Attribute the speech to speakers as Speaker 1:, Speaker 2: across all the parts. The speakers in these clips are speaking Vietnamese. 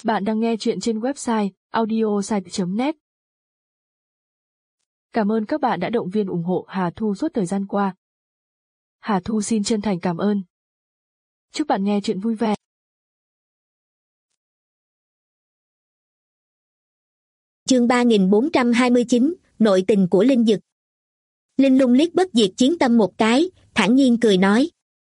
Speaker 1: Bạn đang nghe chuyện trên website audiosite.net. Cảm ơn các bạn đã động viên ủng hộ Hà Thu suốt thời gian qua. Hà Thu xin chân thành cảm ơn. Chúc bạn nghe chuyện vui vẻ.
Speaker 2: Chương 3429, nội tình của Linh Dực. Linh Lung liếc Bất Diệt Chiến Tâm một cái, thản nhiên cười nói: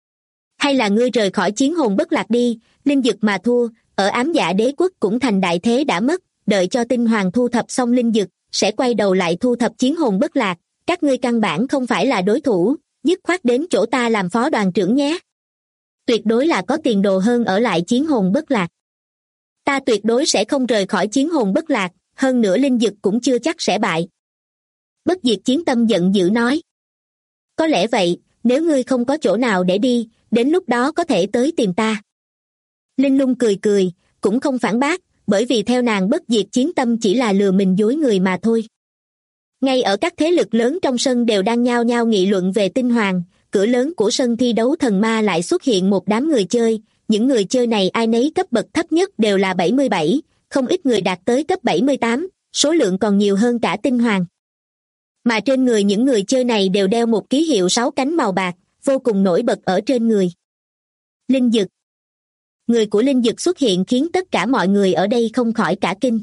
Speaker 2: hay là ngươi rời khỏi Chiến Hồn Bất Lạc đi. Linh Dực mà thua, ở Ám Dạ Đế Quốc cũng thành đại thế đã mất, đợi cho Tinh Hoàng thu thập xong Linh Dực, sẽ quay đầu lại thu thập Chiến Hồn Bất Lạc, các ngươi căn bản không phải là đối thủ, dứt khoát đến chỗ ta làm phó đoàn trưởng nhé. Tuyệt đối là có tiền đồ hơn ở lại Chiến Hồn Bất Lạc. Ta tuyệt đối sẽ không rời khỏi Chiến Hồn Bất Lạc, hơn nữa Linh Dực cũng chưa chắc sẽ bại. Bất Diệt Chiến Tâm giận dữ nói: có lẽ vậy, nếu ngươi không có chỗ nào để đi, đến lúc đó có thể tới tìm ta. Linh Lung cười cười, cũng không phản bác, bởi vì theo nàng Bất Diệt Chiến Tâm chỉ là lừa mình dối người mà thôi. Ngay ở các thế lực lớn trong sân đều đang nhao nhao nghị luận về Tinh Hoàng, cửa lớn của sân thi đấu thần ma lại xuất hiện một đám người chơi, những người chơi này ai nấy cấp bậc thấp nhất đều là 77, không ít người đạt tới cấp 78, số lượng còn nhiều hơn cả Tinh Hoàng. Mà trên người những người chơi này đều đeo một ký hiệu 6 cánh màu bạc, vô cùng nổi bật ở trên người. Linh Dực. Người của Linh Dực xuất hiện khiến tất cả mọi người ở đây không khỏi cả kinh.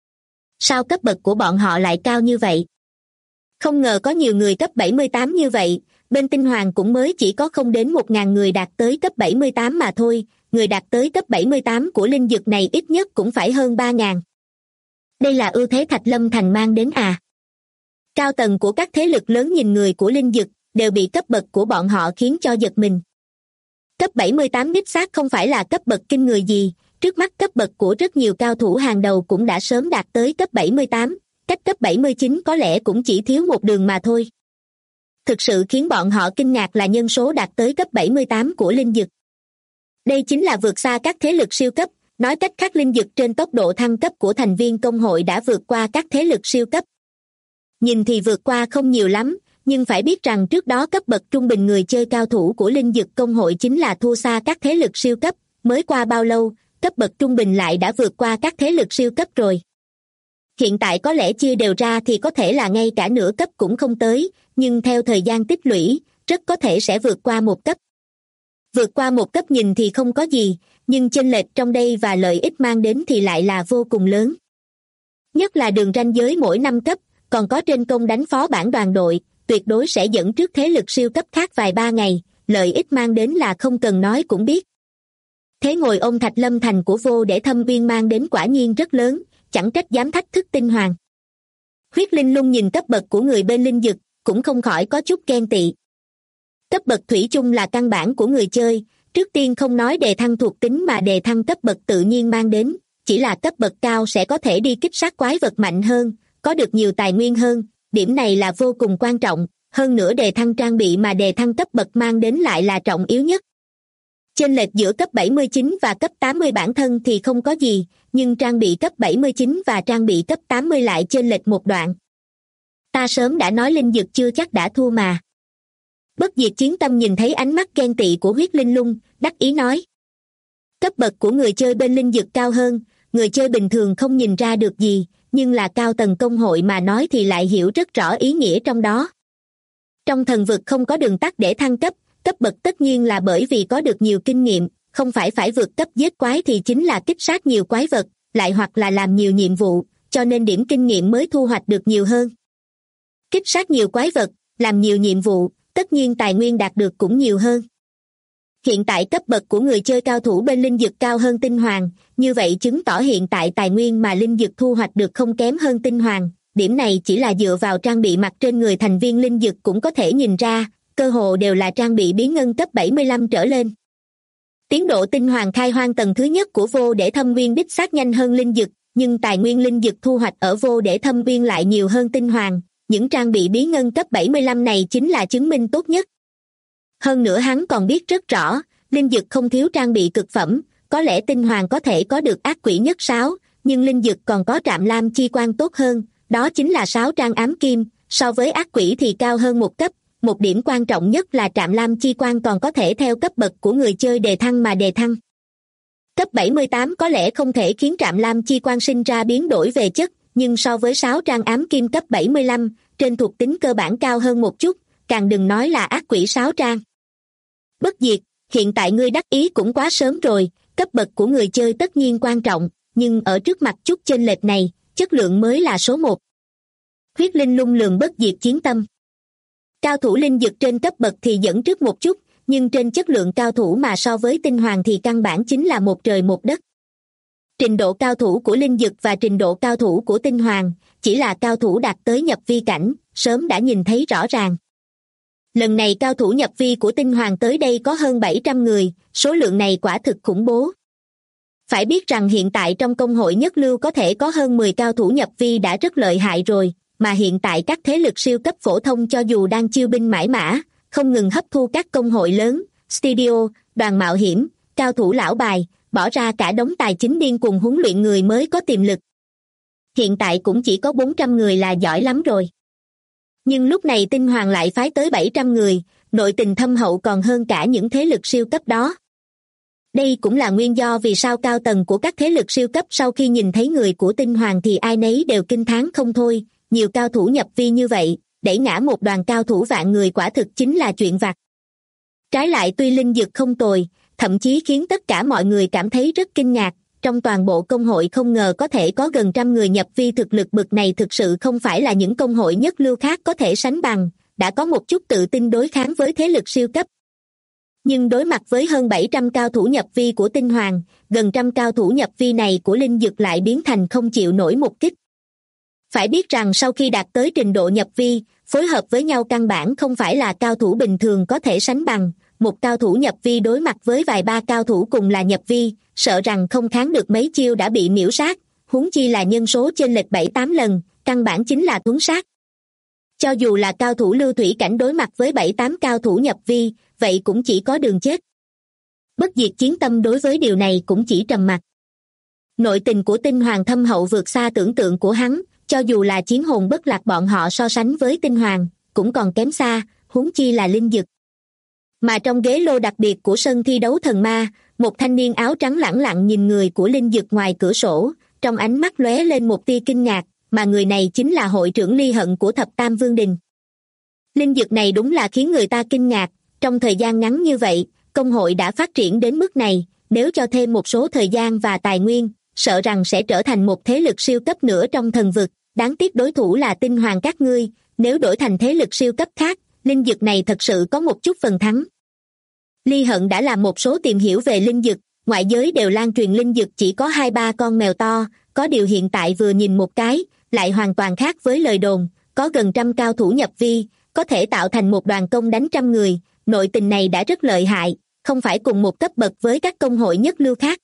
Speaker 2: Sao cấp bậc của bọn họ lại cao như vậy? Không ngờ có nhiều người cấp 78 như vậy, bên Tinh Hoàng cũng mới chỉ có không đến 1.000 người đạt tới cấp 78 mà thôi, người đạt tới cấp 78 của Linh Dực này ít nhất cũng phải hơn 3.000. Đây là ưu thế Thạch Lâm Thành mang đến à? Cao tầng của các thế lực lớn nhìn người của Linh Dực, đều bị cấp bậc của bọn họ khiến cho giật mình. Cấp 78 đích xác không phải là cấp bậc kinh người gì, trước mắt cấp bậc của rất nhiều cao thủ hàng đầu cũng đã sớm đạt tới cấp 78, cách cấp 79 có lẽ cũng chỉ thiếu một đường mà thôi. Thực sự khiến bọn họ kinh ngạc là nhân số đạt tới cấp 78 của Linh Dực. Đây chính là vượt xa các thế lực siêu cấp, nói cách khác Linh Dực trên tốc độ thăng cấp của thành viên công hội đã vượt qua các thế lực siêu cấp. Nhìn thì vượt qua không nhiều lắm, nhưng phải biết rằng trước đó cấp bậc trung bình người chơi cao thủ của Linh Dực công hội chính là thua xa các thế lực siêu cấp, mới qua bao lâu, cấp bậc trung bình lại đã vượt qua các thế lực siêu cấp rồi. Hiện tại có lẽ chia đều ra thì có thể là ngay cả nửa cấp cũng không tới, nhưng theo thời gian tích lũy, rất có thể sẽ vượt qua một cấp. Vượt qua một cấp nhìn thì không có gì, nhưng chênh lệch trong đây và lợi ích mang đến thì lại là vô cùng lớn. Nhất là đường ranh giới mỗi 5 cấp, còn có trên công đánh phó bản đoàn đội, tuyệt đối sẽ dẫn trước thế lực siêu cấp khác vài ba ngày, lợi ích mang đến là không cần nói cũng biết. Thế ngồi ông Thạch Lâm Thành của Vô Để Thâm Uyên mang đến quả nhiên rất lớn, chẳng trách dám thách thức Tinh Hoàng. Huyết Linh Lung nhìn cấp bậc của người bên Linh Dực, cũng không khỏi có chút ghen tị. Cấp bậc thủy chung là căn bản của người chơi, trước tiên không nói đề thăng thuộc tính mà đề thăng cấp bậc tự nhiên mang đến, chỉ là cấp bậc cao sẽ có thể đi kích sát quái vật mạnh hơn, có được nhiều tài nguyên hơn, điểm này là vô cùng quan trọng, hơn nữa đề thăng trang bị mà đề thăng cấp bậc mang đến lại là trọng yếu nhất. Chênh lệch giữa cấp 79 và cấp 80 bản thân thì không có gì, nhưng trang bị cấp 79 và trang bị cấp 80 lại chênh lệch một đoạn. Ta sớm đã nói Linh Dực chưa chắc đã thua mà. Bất Diệt Chiến Tâm nhìn thấy ánh mắt ghen tị của Huyết Linh Lung, đắc ý nói: cấp bậc của người chơi bên Linh Dực cao hơn, người chơi bình thường không nhìn ra được gì, nhưng là cao tầng công hội mà nói thì lại hiểu rất rõ ý nghĩa trong đó. Trong thần vực không có đường tắt để thăng cấp, cấp bậc tất nhiên là bởi vì có được nhiều kinh nghiệm, không phải vượt cấp giết quái thì chính là kích sát nhiều quái vật, lại hoặc là làm nhiều nhiệm vụ, cho nên điểm kinh nghiệm mới thu hoạch được nhiều hơn. Kích sát nhiều quái vật, làm nhiều nhiệm vụ, tất nhiên tài nguyên đạt được cũng nhiều hơn. Hiện tại cấp bậc của người chơi cao thủ bên Linh Dực cao hơn Tinh Hoàng, như vậy chứng tỏ hiện tại tài nguyên mà Linh Dực thu hoạch được không kém hơn Tinh Hoàng, điểm này chỉ là dựa vào trang bị mặc trên người thành viên Linh Dực cũng có thể nhìn ra, cơ hồ đều là trang bị bí ngân cấp 75 trở lên. Tiến độ Tinh Hoàng khai hoang tầng thứ nhất của Vô Để Thâm Uyên đích xác nhanh hơn Linh Dực, nhưng tài nguyên Linh Dực thu hoạch ở Vô Để Thâm Uyên lại nhiều hơn Tinh Hoàng, những trang bị bí ngân cấp 75 này chính là chứng minh tốt nhất. Hơn nữa hắn còn biết rất rõ, Linh Dực không thiếu trang bị cực phẩm, có lẽ Tinh Hoàng có thể có được ác quỷ nhất 6, nhưng Linh Dực còn có Trạm Lam chi quan tốt hơn, đó chính là 6 trang ám kim, so với ác quỷ thì cao hơn một cấp. Một điểm quan trọng nhất là Trạm Lam chi quan còn có thể theo cấp bậc của người chơi đề thăng mà đề thăng. Cấp 78 có lẽ không thể khiến Trạm Lam Chi Quan sinh ra biến đổi về chất, nhưng so với 6 trang ám kim cấp 75, trên thuộc tính cơ bản cao hơn một chút, càng đừng nói là ác quỷ 6 trang. Bất diệt, hiện tại ngươi đắc ý cũng quá sớm rồi, cấp bậc của người chơi tất nhiên quan trọng, nhưng ở trước mặt chút chênh lệch này, chất lượng mới là số 1. Huyết linh lung lường bất diệt chiến tâm. Cao thủ linh dực trên cấp bậc thì dẫn trước một chút, nhưng trên chất lượng cao thủ mà so với tinh hoàng thì căn bản chính là một trời một đất. Trình độ cao thủ của linh dực và trình độ cao thủ của tinh hoàng, chỉ là cao thủ đạt tới nhập vi cảnh, sớm đã nhìn thấy rõ ràng. Lần này cao thủ nhập vi của tinh hoàng tới đây có hơn 700 người, số lượng này quả thực khủng bố. Phải biết rằng hiện tại trong công hội nhất lưu có thể có hơn 10 cao thủ nhập vi đã rất lợi hại rồi, mà hiện tại các thế lực siêu cấp phổ thông cho dù đang chiêu binh mãi mã, không ngừng hấp thu các công hội lớn, studio, đoàn mạo hiểm, cao thủ lão bài, bỏ ra cả đống tài chính điên cuồng huấn luyện người mới có tiềm lực. Hiện tại cũng chỉ có 400 người là giỏi lắm rồi. Nhưng lúc này tinh hoàng lại phái tới 700 người, nội tình thâm hậu còn hơn cả những thế lực siêu cấp đó. Đây cũng là nguyên do vì sao cao tầng của các thế lực siêu cấp sau khi nhìn thấy người của tinh hoàng thì ai nấy đều kinh thán không thôi, nhiều cao thủ nhập vi như vậy, đẩy ngã một đoàn cao thủ vạn người quả thực chính là chuyện vặt. Trái lại tuy linh dực không tồi, thậm chí khiến tất cả mọi người cảm thấy rất kinh ngạc, trong toàn bộ công hội không ngờ có thể có gần 100 người nhập vi thực lực bậc này thực sự không phải là những công hội nhất lưu khác có thể sánh bằng, đã có một chút tự tin đối kháng với thế lực siêu cấp. Nhưng đối mặt với hơn 700 cao thủ nhập vi của tinh hoàng, gần 100 cao thủ nhập vi này của linh dực lại biến thành không chịu nổi một kích. Phải biết rằng sau khi đạt tới trình độ nhập vi, phối hợp với nhau căn bản không phải là cao thủ bình thường có thể sánh bằng, một cao thủ nhập vi đối mặt với vài ba cao thủ cùng là nhập vi, sợ rằng không kháng được mấy chiêu đã bị miễu sát, huống chi là nhân số chênh lệch 7-8 lần, căn bản chính là thuấn sát. Cho dù là cao thủ lưu thủy cảnh đối mặt với 7-8 cao thủ nhập vi, vậy cũng chỉ có đường chết. Bất diệt chiến tâm đối với điều này cũng chỉ trầm mặc. Nội tình của tinh hoàng thâm hậu vượt xa tưởng tượng của hắn, cho dù là chiến hồn bất lạc bọn họ so sánh với tinh hoàng, cũng còn kém xa, huống chi là linh dực. Mà trong ghế lô đặc biệt của sân thi đấu thần ma, một thanh niên áo trắng lẳng lặng nhìn người của linh dực ngoài cửa sổ, trong ánh mắt lóe lên một tia kinh ngạc, mà người này chính là hội trưởng Ly Hận của Thập Tam Vương Đình. Linh dực này đúng là khiến người ta kinh ngạc, trong thời gian ngắn như vậy, công hội đã phát triển đến mức này, nếu cho thêm một số thời gian và tài nguyên, sợ rằng sẽ trở thành một thế lực siêu cấp nữa trong thần vực, đáng tiếc đối thủ là tinh hoàng các ngươi, nếu đổi thành thế lực siêu cấp khác, linh dực này thật sự có một chút phần thắng. Ly Hận đã làm một số tìm hiểu về linh dực, ngoại giới đều lan truyền linh dực chỉ có 2-3 con mèo to, có điều hiện tại vừa nhìn một cái, lại hoàn toàn khác với lời đồn, có gần 100 cao thủ nhập vi, có thể tạo thành một đoàn công đánh 100 người, nội tình này đã rất lợi hại, không phải cùng một cấp bậc với các công hội nhất lưu khác.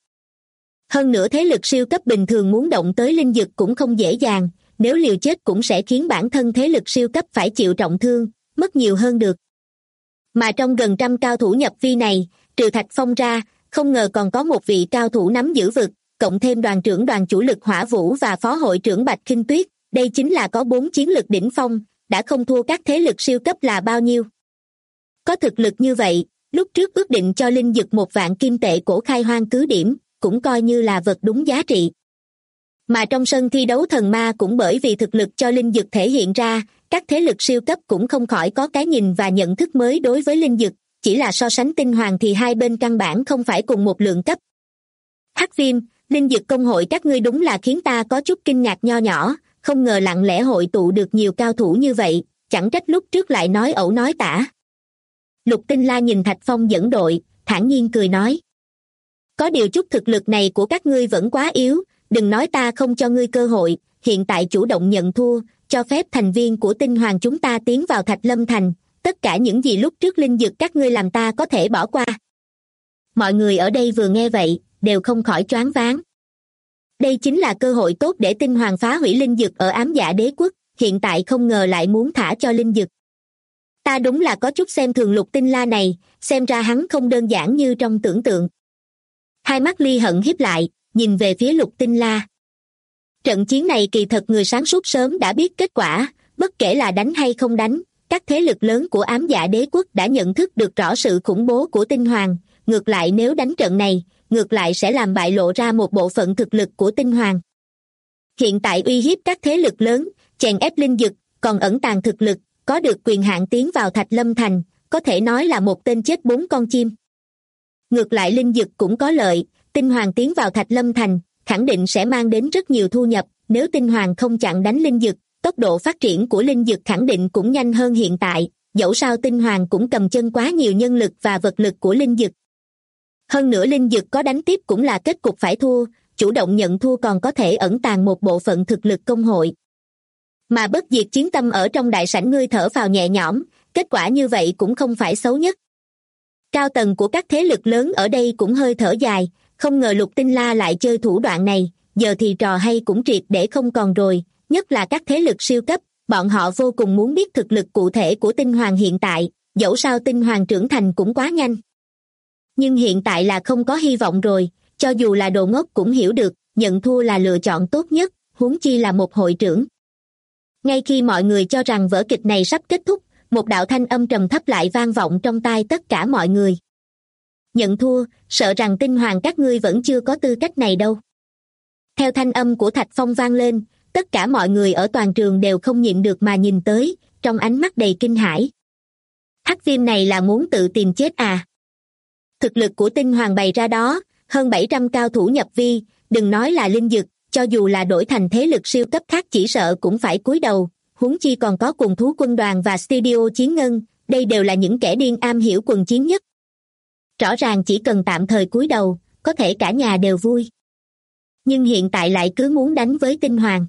Speaker 2: Hơn nữa thế lực siêu cấp bình thường muốn động tới linh dực cũng không dễ dàng, nếu liều chết cũng sẽ khiến bản thân thế lực siêu cấp phải chịu trọng thương, mất nhiều hơn được. Mà trong gần 100 cao thủ nhập vi này, trừ Thạch Phong ra, không ngờ còn có một vị cao thủ nắm giữ vực, cộng thêm đoàn trưởng đoàn chủ lực Hỏa Vũ và phó hội trưởng Bạch Khinh Tuyết, đây chính là có 4 chiến lực đỉnh phong, đã không thua các thế lực siêu cấp là bao nhiêu. Có thực lực như vậy, lúc trước ước định cho linh dực 1.000 kim tệ cổ khai hoang cứ điểm, cũng coi như là vật đúng giá trị. Mà trong sân thi đấu thần ma cũng bởi vì thực lực cho linh dực thể hiện ra, các thế lực siêu cấp cũng không khỏi có cái nhìn và nhận thức mới đối với linh dực, chỉ là so sánh tinh hoàng thì hai bên căn bản không phải cùng một lượng cấp. Hắc Viêm, linh dực công hội các ngươi đúng là khiến ta có chút kinh ngạc nho nhỏ, không ngờ lặng lẽ hội tụ được nhiều cao thủ như vậy, chẳng trách lúc trước lại nói ẩu nói tả. Lục Tinh La nhìn Thạch Phong dẫn đội, thản nhiên cười nói. Có điều chút thực lực này của các ngươi vẫn quá yếu, đừng nói ta không cho ngươi cơ hội, hiện tại chủ động nhận thua, cho phép thành viên của tinh hoàng chúng ta tiến vào Thạch Lâm Thành, tất cả những gì lúc trước linh dực các ngươi làm ta có thể bỏ qua. Mọi người ở đây vừa nghe vậy, đều không khỏi choáng váng. Đây chính là cơ hội tốt để tinh hoàng phá hủy linh dực ở Ám Dạ Đế Quốc, hiện tại không ngờ lại muốn thả cho linh dực. Ta đúng là có chút xem thường Lục Tinh La này, xem ra hắn không đơn giản như trong tưởng tượng. Hai mắt Ly Hận híp lại, nhìn về phía Lục Tinh La. Trận chiến này kỳ thật người sáng suốt sớm đã biết kết quả, bất kể là đánh hay không đánh, các thế lực lớn của Ám Dạ Đế Quốc đã nhận thức được rõ sự khủng bố của tinh hoàng, ngược lại nếu đánh trận này, ngược lại sẽ làm bại lộ ra một bộ phận thực lực của tinh hoàng. Hiện tại uy hiếp các thế lực lớn, chèn ép linh dực, còn ẩn tàng thực lực, có được quyền hạn tiến vào Thạch Lâm Thành, có thể nói là một tên chết bốn con chim. Ngược lại linh dực cũng có lợi, tinh hoàng tiến vào Thạch Lâm Thành, khẳng định sẽ mang đến rất nhiều thu nhập, nếu tinh hoàng không chặn đánh linh dực, tốc độ phát triển của linh dực khẳng định cũng nhanh hơn hiện tại, dẫu sao tinh hoàng cũng cầm chân quá nhiều nhân lực và vật lực của linh dực. Hơn nữa linh dực có đánh tiếp cũng là kết cục phải thua, chủ động nhận thua còn có thể ẩn tàng một bộ phận thực lực công hội. Mà bất diệt chiến tâm ở trong đại sảnh ngươi thở phào nhẹ nhõm, kết quả như vậy cũng không phải xấu nhất. Cao tầng của các thế lực lớn ở đây cũng hơi thở dài, không ngờ Lục Tinh La lại chơi thủ đoạn này, giờ thì trò hay cũng triệt để không còn rồi, nhất là các thế lực siêu cấp, bọn họ vô cùng muốn biết thực lực cụ thể của tinh hoàng hiện tại, dẫu sao tinh hoàng trưởng thành cũng quá nhanh. Nhưng hiện tại là không có hy vọng rồi, cho dù là đồ ngốc cũng hiểu được, nhận thua là lựa chọn tốt nhất, huống chi là một hội trưởng. Ngay khi mọi người cho rằng vở kịch này sắp kết thúc, một đạo thanh âm trầm thấp lại vang vọng trong tai tất cả mọi người. Nhận thua, sợ rằng tinh hoàng các ngươi vẫn chưa có tư cách này đâu. Theo thanh âm của Thạch Phong vang lên, tất cả mọi người ở toàn trường đều không nhịn được mà nhìn tới, trong ánh mắt đầy kinh hãi. Hắc Viêm này là muốn tự tìm chết à? Thực lực của tinh hoàng bày ra đó, hơn 700 cao thủ nhập vi, đừng nói là linh dực, cho dù là đổi thành thế lực siêu cấp khác chỉ sợ cũng phải cúi đầu, huống chi còn có Quần Thú Quân Đoàn và Studio Chiến Ngân, đây đều là những kẻ điên am hiểu quần chiến nhất. Rõ ràng chỉ cần tạm thời cúi đầu, có thể cả nhà đều vui. Nhưng hiện tại lại cứ muốn đánh với tinh hoàng.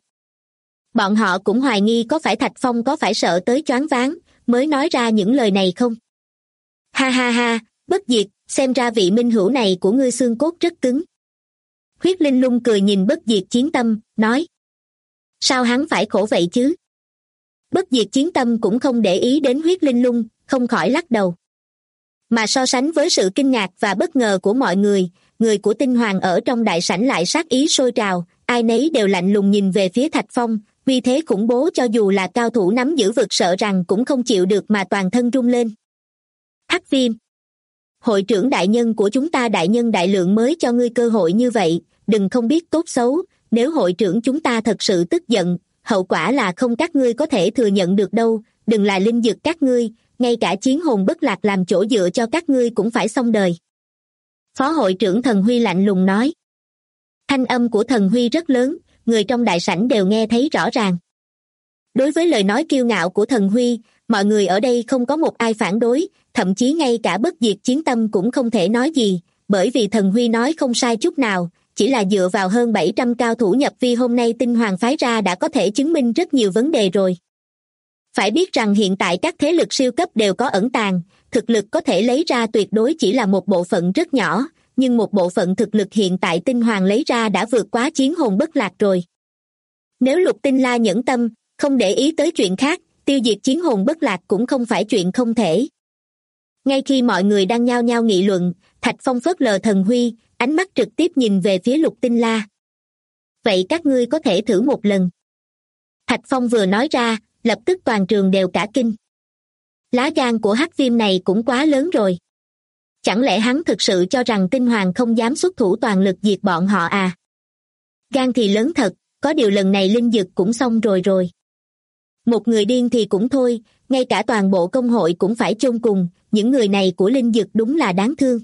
Speaker 2: Bọn họ cũng hoài nghi có phải Thạch Phong có phải sợ tới choáng váng, mới nói ra những lời này không? Ha ha ha, bất diệt, xem ra vị minh hữu này của ngươi xương cốt rất cứng. Huyết Linh Lung cười nhìn bất diệt chiến tâm, nói. Sao hắn phải khổ vậy chứ? Bất diệt chiến tâm cũng không để ý đến Huyết Linh Lung, không khỏi lắc đầu. Mà so sánh với sự kinh ngạc và bất ngờ của mọi người của tinh hoàng ở trong đại sảnh lại sát ý sôi trào, ai nấy đều lạnh lùng nhìn về phía Thạch Phong, uy thế khủng bố cho dù là cao thủ nắm giữ vực sợ rằng cũng không chịu được mà toàn thân rung lên. Hắc Viêm, hội trưởng đại nhân của chúng ta đại nhân đại lượng mới cho ngươi cơ hội như vậy, đừng không biết tốt xấu, nếu hội trưởng chúng ta thật sự tức giận, hậu quả là không các ngươi có thể thừa nhận được đâu, đừng là linh dực các ngươi, ngay cả chiến hồn bất lạc làm chỗ dựa cho các ngươi cũng phải xong đời. Phó hội trưởng Thần Huy lạnh lùng nói. Thanh âm của Thần Huy rất lớn, người trong đại sảnh đều nghe thấy rõ ràng. Đối với lời nói kiêu ngạo của Thần Huy, mọi người ở đây không có một ai phản đối, thậm chí ngay cả bất diệt chiến tâm cũng không thể nói gì, bởi vì Thần Huy nói không sai chút nào, chỉ là dựa vào hơn 700 cao thủ nhập vi hôm nay tinh hoàng phái ra đã có thể chứng minh rất nhiều vấn đề rồi. Phải biết rằng hiện tại các thế lực siêu cấp đều có ẩn tàng, thực lực có thể lấy ra tuyệt đối chỉ là một bộ phận rất nhỏ, nhưng một bộ phận thực lực hiện tại tinh hoàng lấy ra đã vượt quá chiến hồn bất lạc rồi. Nếu Lục Tinh La nhẫn tâm, không để ý tới chuyện khác, tiêu diệt chiến hồn bất lạc cũng không phải chuyện không thể. Ngay khi mọi người đang nhao nhao nghị luận, Thạch Phong phớt lờ Thần Huy, ánh mắt trực tiếp nhìn về phía Lục Tinh La. Vậy các ngươi có thể thử một lần. Thạch Phong vừa nói ra, lập tức toàn trường đều cả kinh. Lá gan của Hắc Viêm này cũng quá lớn rồi. Chẳng lẽ hắn thực sự cho rằng tinh hoàng không dám xuất thủ toàn lực diệt bọn họ à? Gan thì lớn thật, có điều lần này linh dực cũng xong rồi. Một người điên thì cũng thôi, ngay cả toàn bộ công hội cũng phải chôn cùng, những người này của linh dực đúng là đáng thương.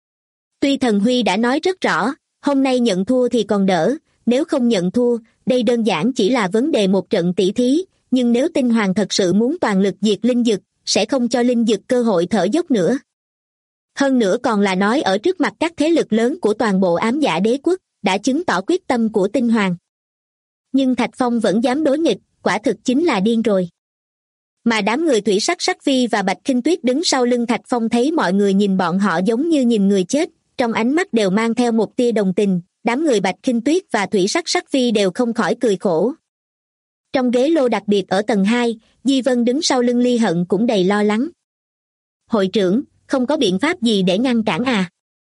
Speaker 2: Tuy Thần Huy đã nói rất rõ, hôm nay nhận thua thì còn đỡ, nếu không nhận thua, đây đơn giản chỉ là vấn đề một trận tỷ thí, nhưng nếu tinh hoàng thật sự muốn toàn lực diệt linh dực, sẽ không cho linh dực cơ hội thở dốc nữa. Hơn nữa còn là nói ở trước mặt các thế lực lớn của toàn bộ ám dạ đế quốc, đã chứng tỏ quyết tâm của tinh hoàng. Nhưng Thạch Phong vẫn dám đối nghịch, quả thực chính là điên rồi. Mà đám người Thủy Sắc Sắc Phi và Bạch Khinh Tuyết đứng sau lưng Thạch Phong thấy mọi người nhìn bọn họ giống như nhìn người chết, trong ánh mắt đều mang theo một tia đồng tình, đám người Bạch Khinh Tuyết và Thủy Sắc Sắc Phi đều không khỏi cười khổ. Trong ghế lô đặc biệt ở tầng 2, Di Vân đứng sau lưng Ly Hận cũng đầy lo lắng. Hội trưởng, không có biện pháp gì để ngăn cản à?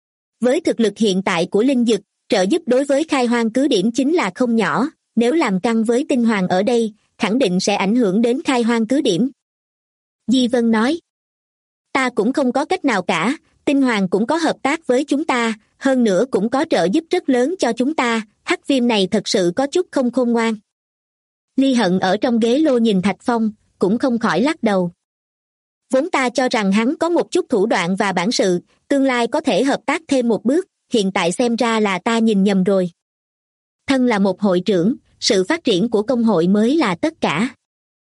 Speaker 2: Với thực lực hiện tại của linh dực, trợ giúp đối với khai hoang cứ điểm chính là không nhỏ, nếu làm căng với tinh hoàng ở đây, khẳng định sẽ ảnh hưởng đến khai hoang cứ điểm. Di Vân nói. Ta cũng không có cách nào cả, Tinh Hoàng cũng có hợp tác với chúng ta, hơn nữa cũng có trợ giúp rất lớn cho chúng ta, Hắc Viêm này thật sự có chút không khôn ngoan. Ly Hận ở trong ghế lô nhìn Thạch Phong, cũng không khỏi lắc đầu. Vốn ta cho rằng hắn có một chút thủ đoạn và bản sự, tương lai có thể hợp tác thêm một bước, hiện tại xem ra là ta nhìn nhầm rồi. Thân là một hội trưởng, sự phát triển của công hội mới là tất cả.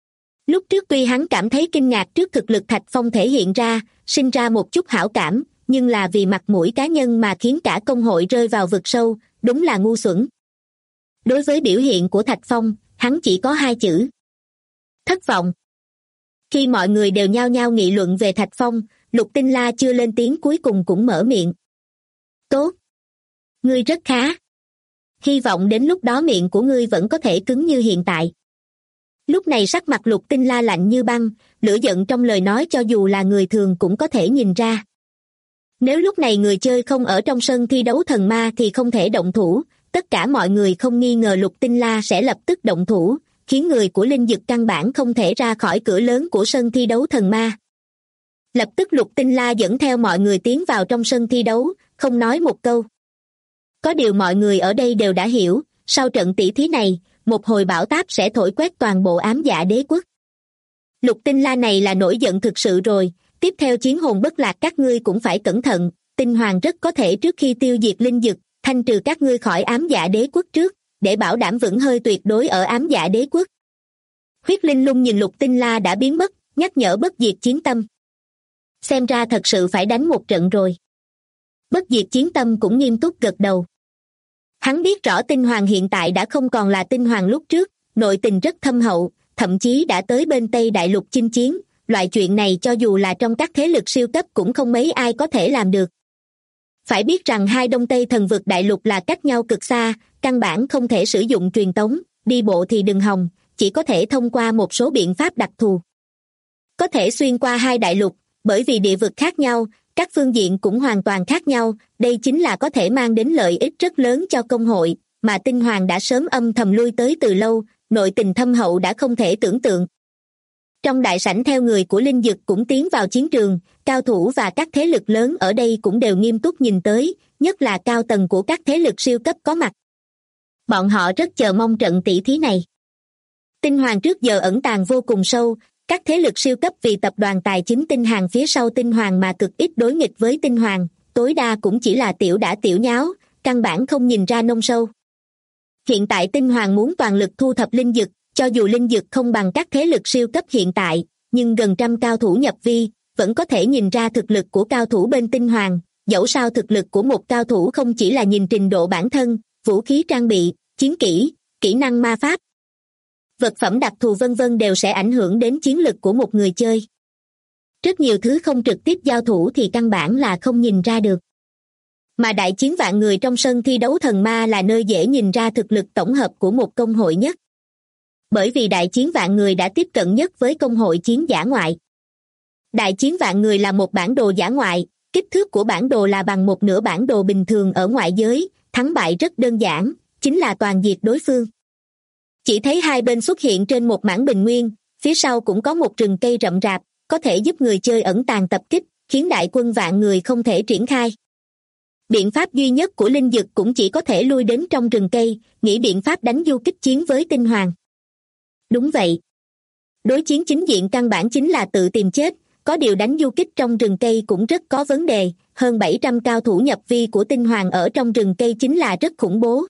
Speaker 2: Lúc trước tuy hắn cảm thấy kinh ngạc trước thực lực Thạch Phong thể hiện ra, sinh ra một chút hảo cảm, nhưng là vì mặt mũi cá nhân mà khiến cả công hội rơi vào vực sâu, đúng là ngu xuẩn. Đối với biểu hiện của Thạch Phong, hắn chỉ có hai chữ: thất vọng. Khi mọi người đều nhao nhao nghị luận về Thạch Phong, Lục Tinh La chưa lên tiếng cuối cùng cũng mở miệng. Tốt. Ngươi rất khá. Hy vọng đến lúc đó miệng của ngươi vẫn có thể cứng như hiện tại. Lúc này sắc mặt Lục Tinh La lạnh như băng, lửa giận trong lời nói cho dù là người thường cũng có thể nhìn ra. Nếu lúc này người chơi không ở trong sân thi đấu thần ma thì không thể động thủ, tất cả mọi người không nghi ngờ Lục Tinh La sẽ lập tức động thủ, khiến người của Linh Dực căn bản không thể ra khỏi cửa lớn của sân thi đấu thần ma. Lập tức Lục Tinh La dẫn theo mọi người tiến vào trong sân thi đấu, không nói một câu. Có điều mọi người ở đây đều đã hiểu, sau trận tỷ thí này, một hồi bão táp sẽ thổi quét toàn bộ Ám Dạ Đế quốc. Lục Tinh La này là nổi giận thực sự rồi, tiếp theo chiến hồn bất lạc các ngươi cũng phải cẩn thận, Tinh Hoàng rất có thể trước khi tiêu diệt Linh Dực, thanh trừ các ngươi khỏi Ám Dạ Đế quốc trước, để bảo đảm vững hơi tuyệt đối ở Ám Dạ Đế quốc. Huyết Linh Lung nhìn Lục Tinh La đã biến mất, nhắc nhở Bất Diệt Chiến Tâm. Xem ra thật sự phải đánh một trận rồi. Bất Diệt Chiến Tâm cũng nghiêm túc gật đầu. Hắn biết rõ Tinh Hoàng hiện tại đã không còn là Tinh Hoàng lúc trước, nội tình rất thâm hậu, thậm chí đã tới bên Tây Đại Lục chinh chiến, loại chuyện này cho dù là trong các thế lực siêu cấp cũng không mấy ai có thể làm được. Phải biết rằng hai Đông Tây thần vực đại lục là cách nhau cực xa, căn bản không thể sử dụng truyền tống, đi bộ thì đừng hòng, chỉ có thể thông qua một số biện pháp đặc thù. Có thể xuyên qua hai đại lục, bởi vì địa vực khác nhau, các phương diện cũng hoàn toàn khác nhau, đây chính là có thể mang đến lợi ích rất lớn cho công hội, mà Tinh Hoàng đã sớm âm thầm lui tới từ lâu, nội tình thâm hậu đã không thể tưởng tượng. Trong đại sảnh theo người của Linh Dực cũng tiến vào chiến trường, cao thủ và các thế lực lớn ở đây cũng đều nghiêm túc nhìn tới, nhất là cao tầng của các thế lực siêu cấp có mặt. Bọn họ rất chờ mong trận tỷ thí này. Tinh Hoàng trước giờ ẩn tàng vô cùng sâu, các thế lực siêu cấp vì tập đoàn tài chính Tinh Hàng phía sau Tinh Hoàng mà cực ít đối nghịch với Tinh Hoàng, tối đa cũng chỉ là tiểu đả tiểu nháo, căn bản không nhìn ra nông sâu. Hiện tại Tinh Hoàng muốn toàn lực thu thập Linh Dực, cho dù Linh Dực không bằng các thế lực siêu cấp hiện tại, nhưng gần trăm cao thủ nhập vi, vẫn có thể nhìn ra thực lực của cao thủ bên Tinh Hoàng, dẫu sao thực lực của một cao thủ không chỉ là nhìn trình độ bản thân, vũ khí trang bị, chiến kỹ, kỹ năng ma pháp, vật phẩm đặc thù vân vân đều sẽ ảnh hưởng đến chiến lực của một người chơi. Rất nhiều thứ không trực tiếp giao thủ thì căn bản là không nhìn ra được. Mà đại chiến vạn người trong sân thi đấu thần ma là nơi dễ nhìn ra thực lực tổng hợp của một công hội nhất. Bởi vì đại chiến vạn người đã tiếp cận nhất với công hội chiến dã ngoại. Đại chiến vạn người là một bản đồ dã ngoại, kích thước của bản đồ là bằng một nửa bản đồ bình thường ở ngoại giới, thắng bại rất đơn giản, chính là toàn diệt đối phương. Chỉ thấy hai bên xuất hiện trên một mảng bình nguyên, phía sau cũng có một rừng cây rậm rạp, có thể giúp người chơi ẩn tàng tập kích, khiến đại quân vạn người không thể triển khai. Biện pháp duy nhất của Linh Dực cũng chỉ có thể lui đến trong rừng cây, nghĩ biện pháp đánh du kích chiến với Tinh Hoàng. Đúng vậy. Đối chiến chính diện căn bản chính là tự tìm chết, có điều đánh du kích trong rừng cây cũng rất có vấn đề, hơn 700 cao thủ nhập vi của Tinh Hoàng ở trong rừng cây chính là rất khủng bố.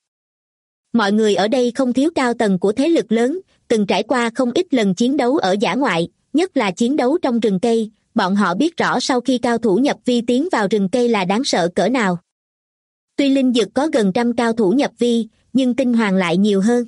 Speaker 2: Mọi người ở đây không thiếu cao tầng của thế lực lớn, từng trải qua không ít lần chiến đấu ở dã ngoại, nhất là chiến đấu trong rừng cây, bọn họ biết rõ sau khi cao thủ nhập vi tiến vào rừng cây là đáng sợ cỡ nào. Tuy Linh Dực có gần trăm cao thủ nhập vi, nhưng Tinh Hoàng lại nhiều hơn.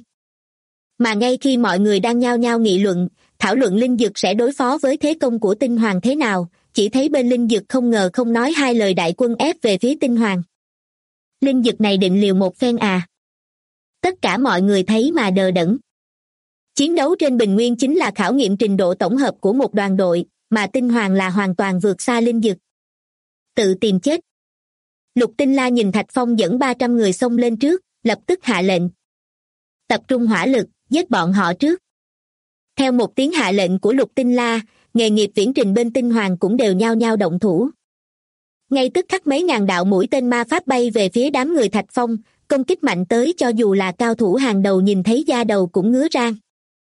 Speaker 2: Mà ngay khi mọi người đang nhao nhao nghị luận, thảo luận Linh Dực sẽ đối phó với thế công của Tinh Hoàng thế nào, chỉ thấy bên Linh Dực không ngờ không nói hai lời đại quân ép về phía Tinh Hoàng. Linh Dực này định liều một phen à? Tất cả mọi người thấy mà đờ đẫn. Chiến đấu trên bình nguyên chính là khảo nghiệm trình độ tổng hợp của một đoàn đội, mà Tinh Hoàng là hoàn toàn vượt xa Linh Dực. Tự tìm chết. Lục Tinh La nhìn Thạch Phong dẫn 300 người xông lên trước, lập tức hạ lệnh. Tập trung hỏa lực, giết bọn họ trước. Theo một tiếng hạ lệnh của Lục Tinh La, nghề nghiệp viễn trình bên Tinh Hoàng cũng đều nhao nhao động thủ. Ngay tức khắc mấy ngàn đạo mũi tên ma pháp bay về phía đám người Thạch Phong, công kích mạnh tới cho dù là cao thủ hàng đầu nhìn thấy da đầu cũng ngứa rang.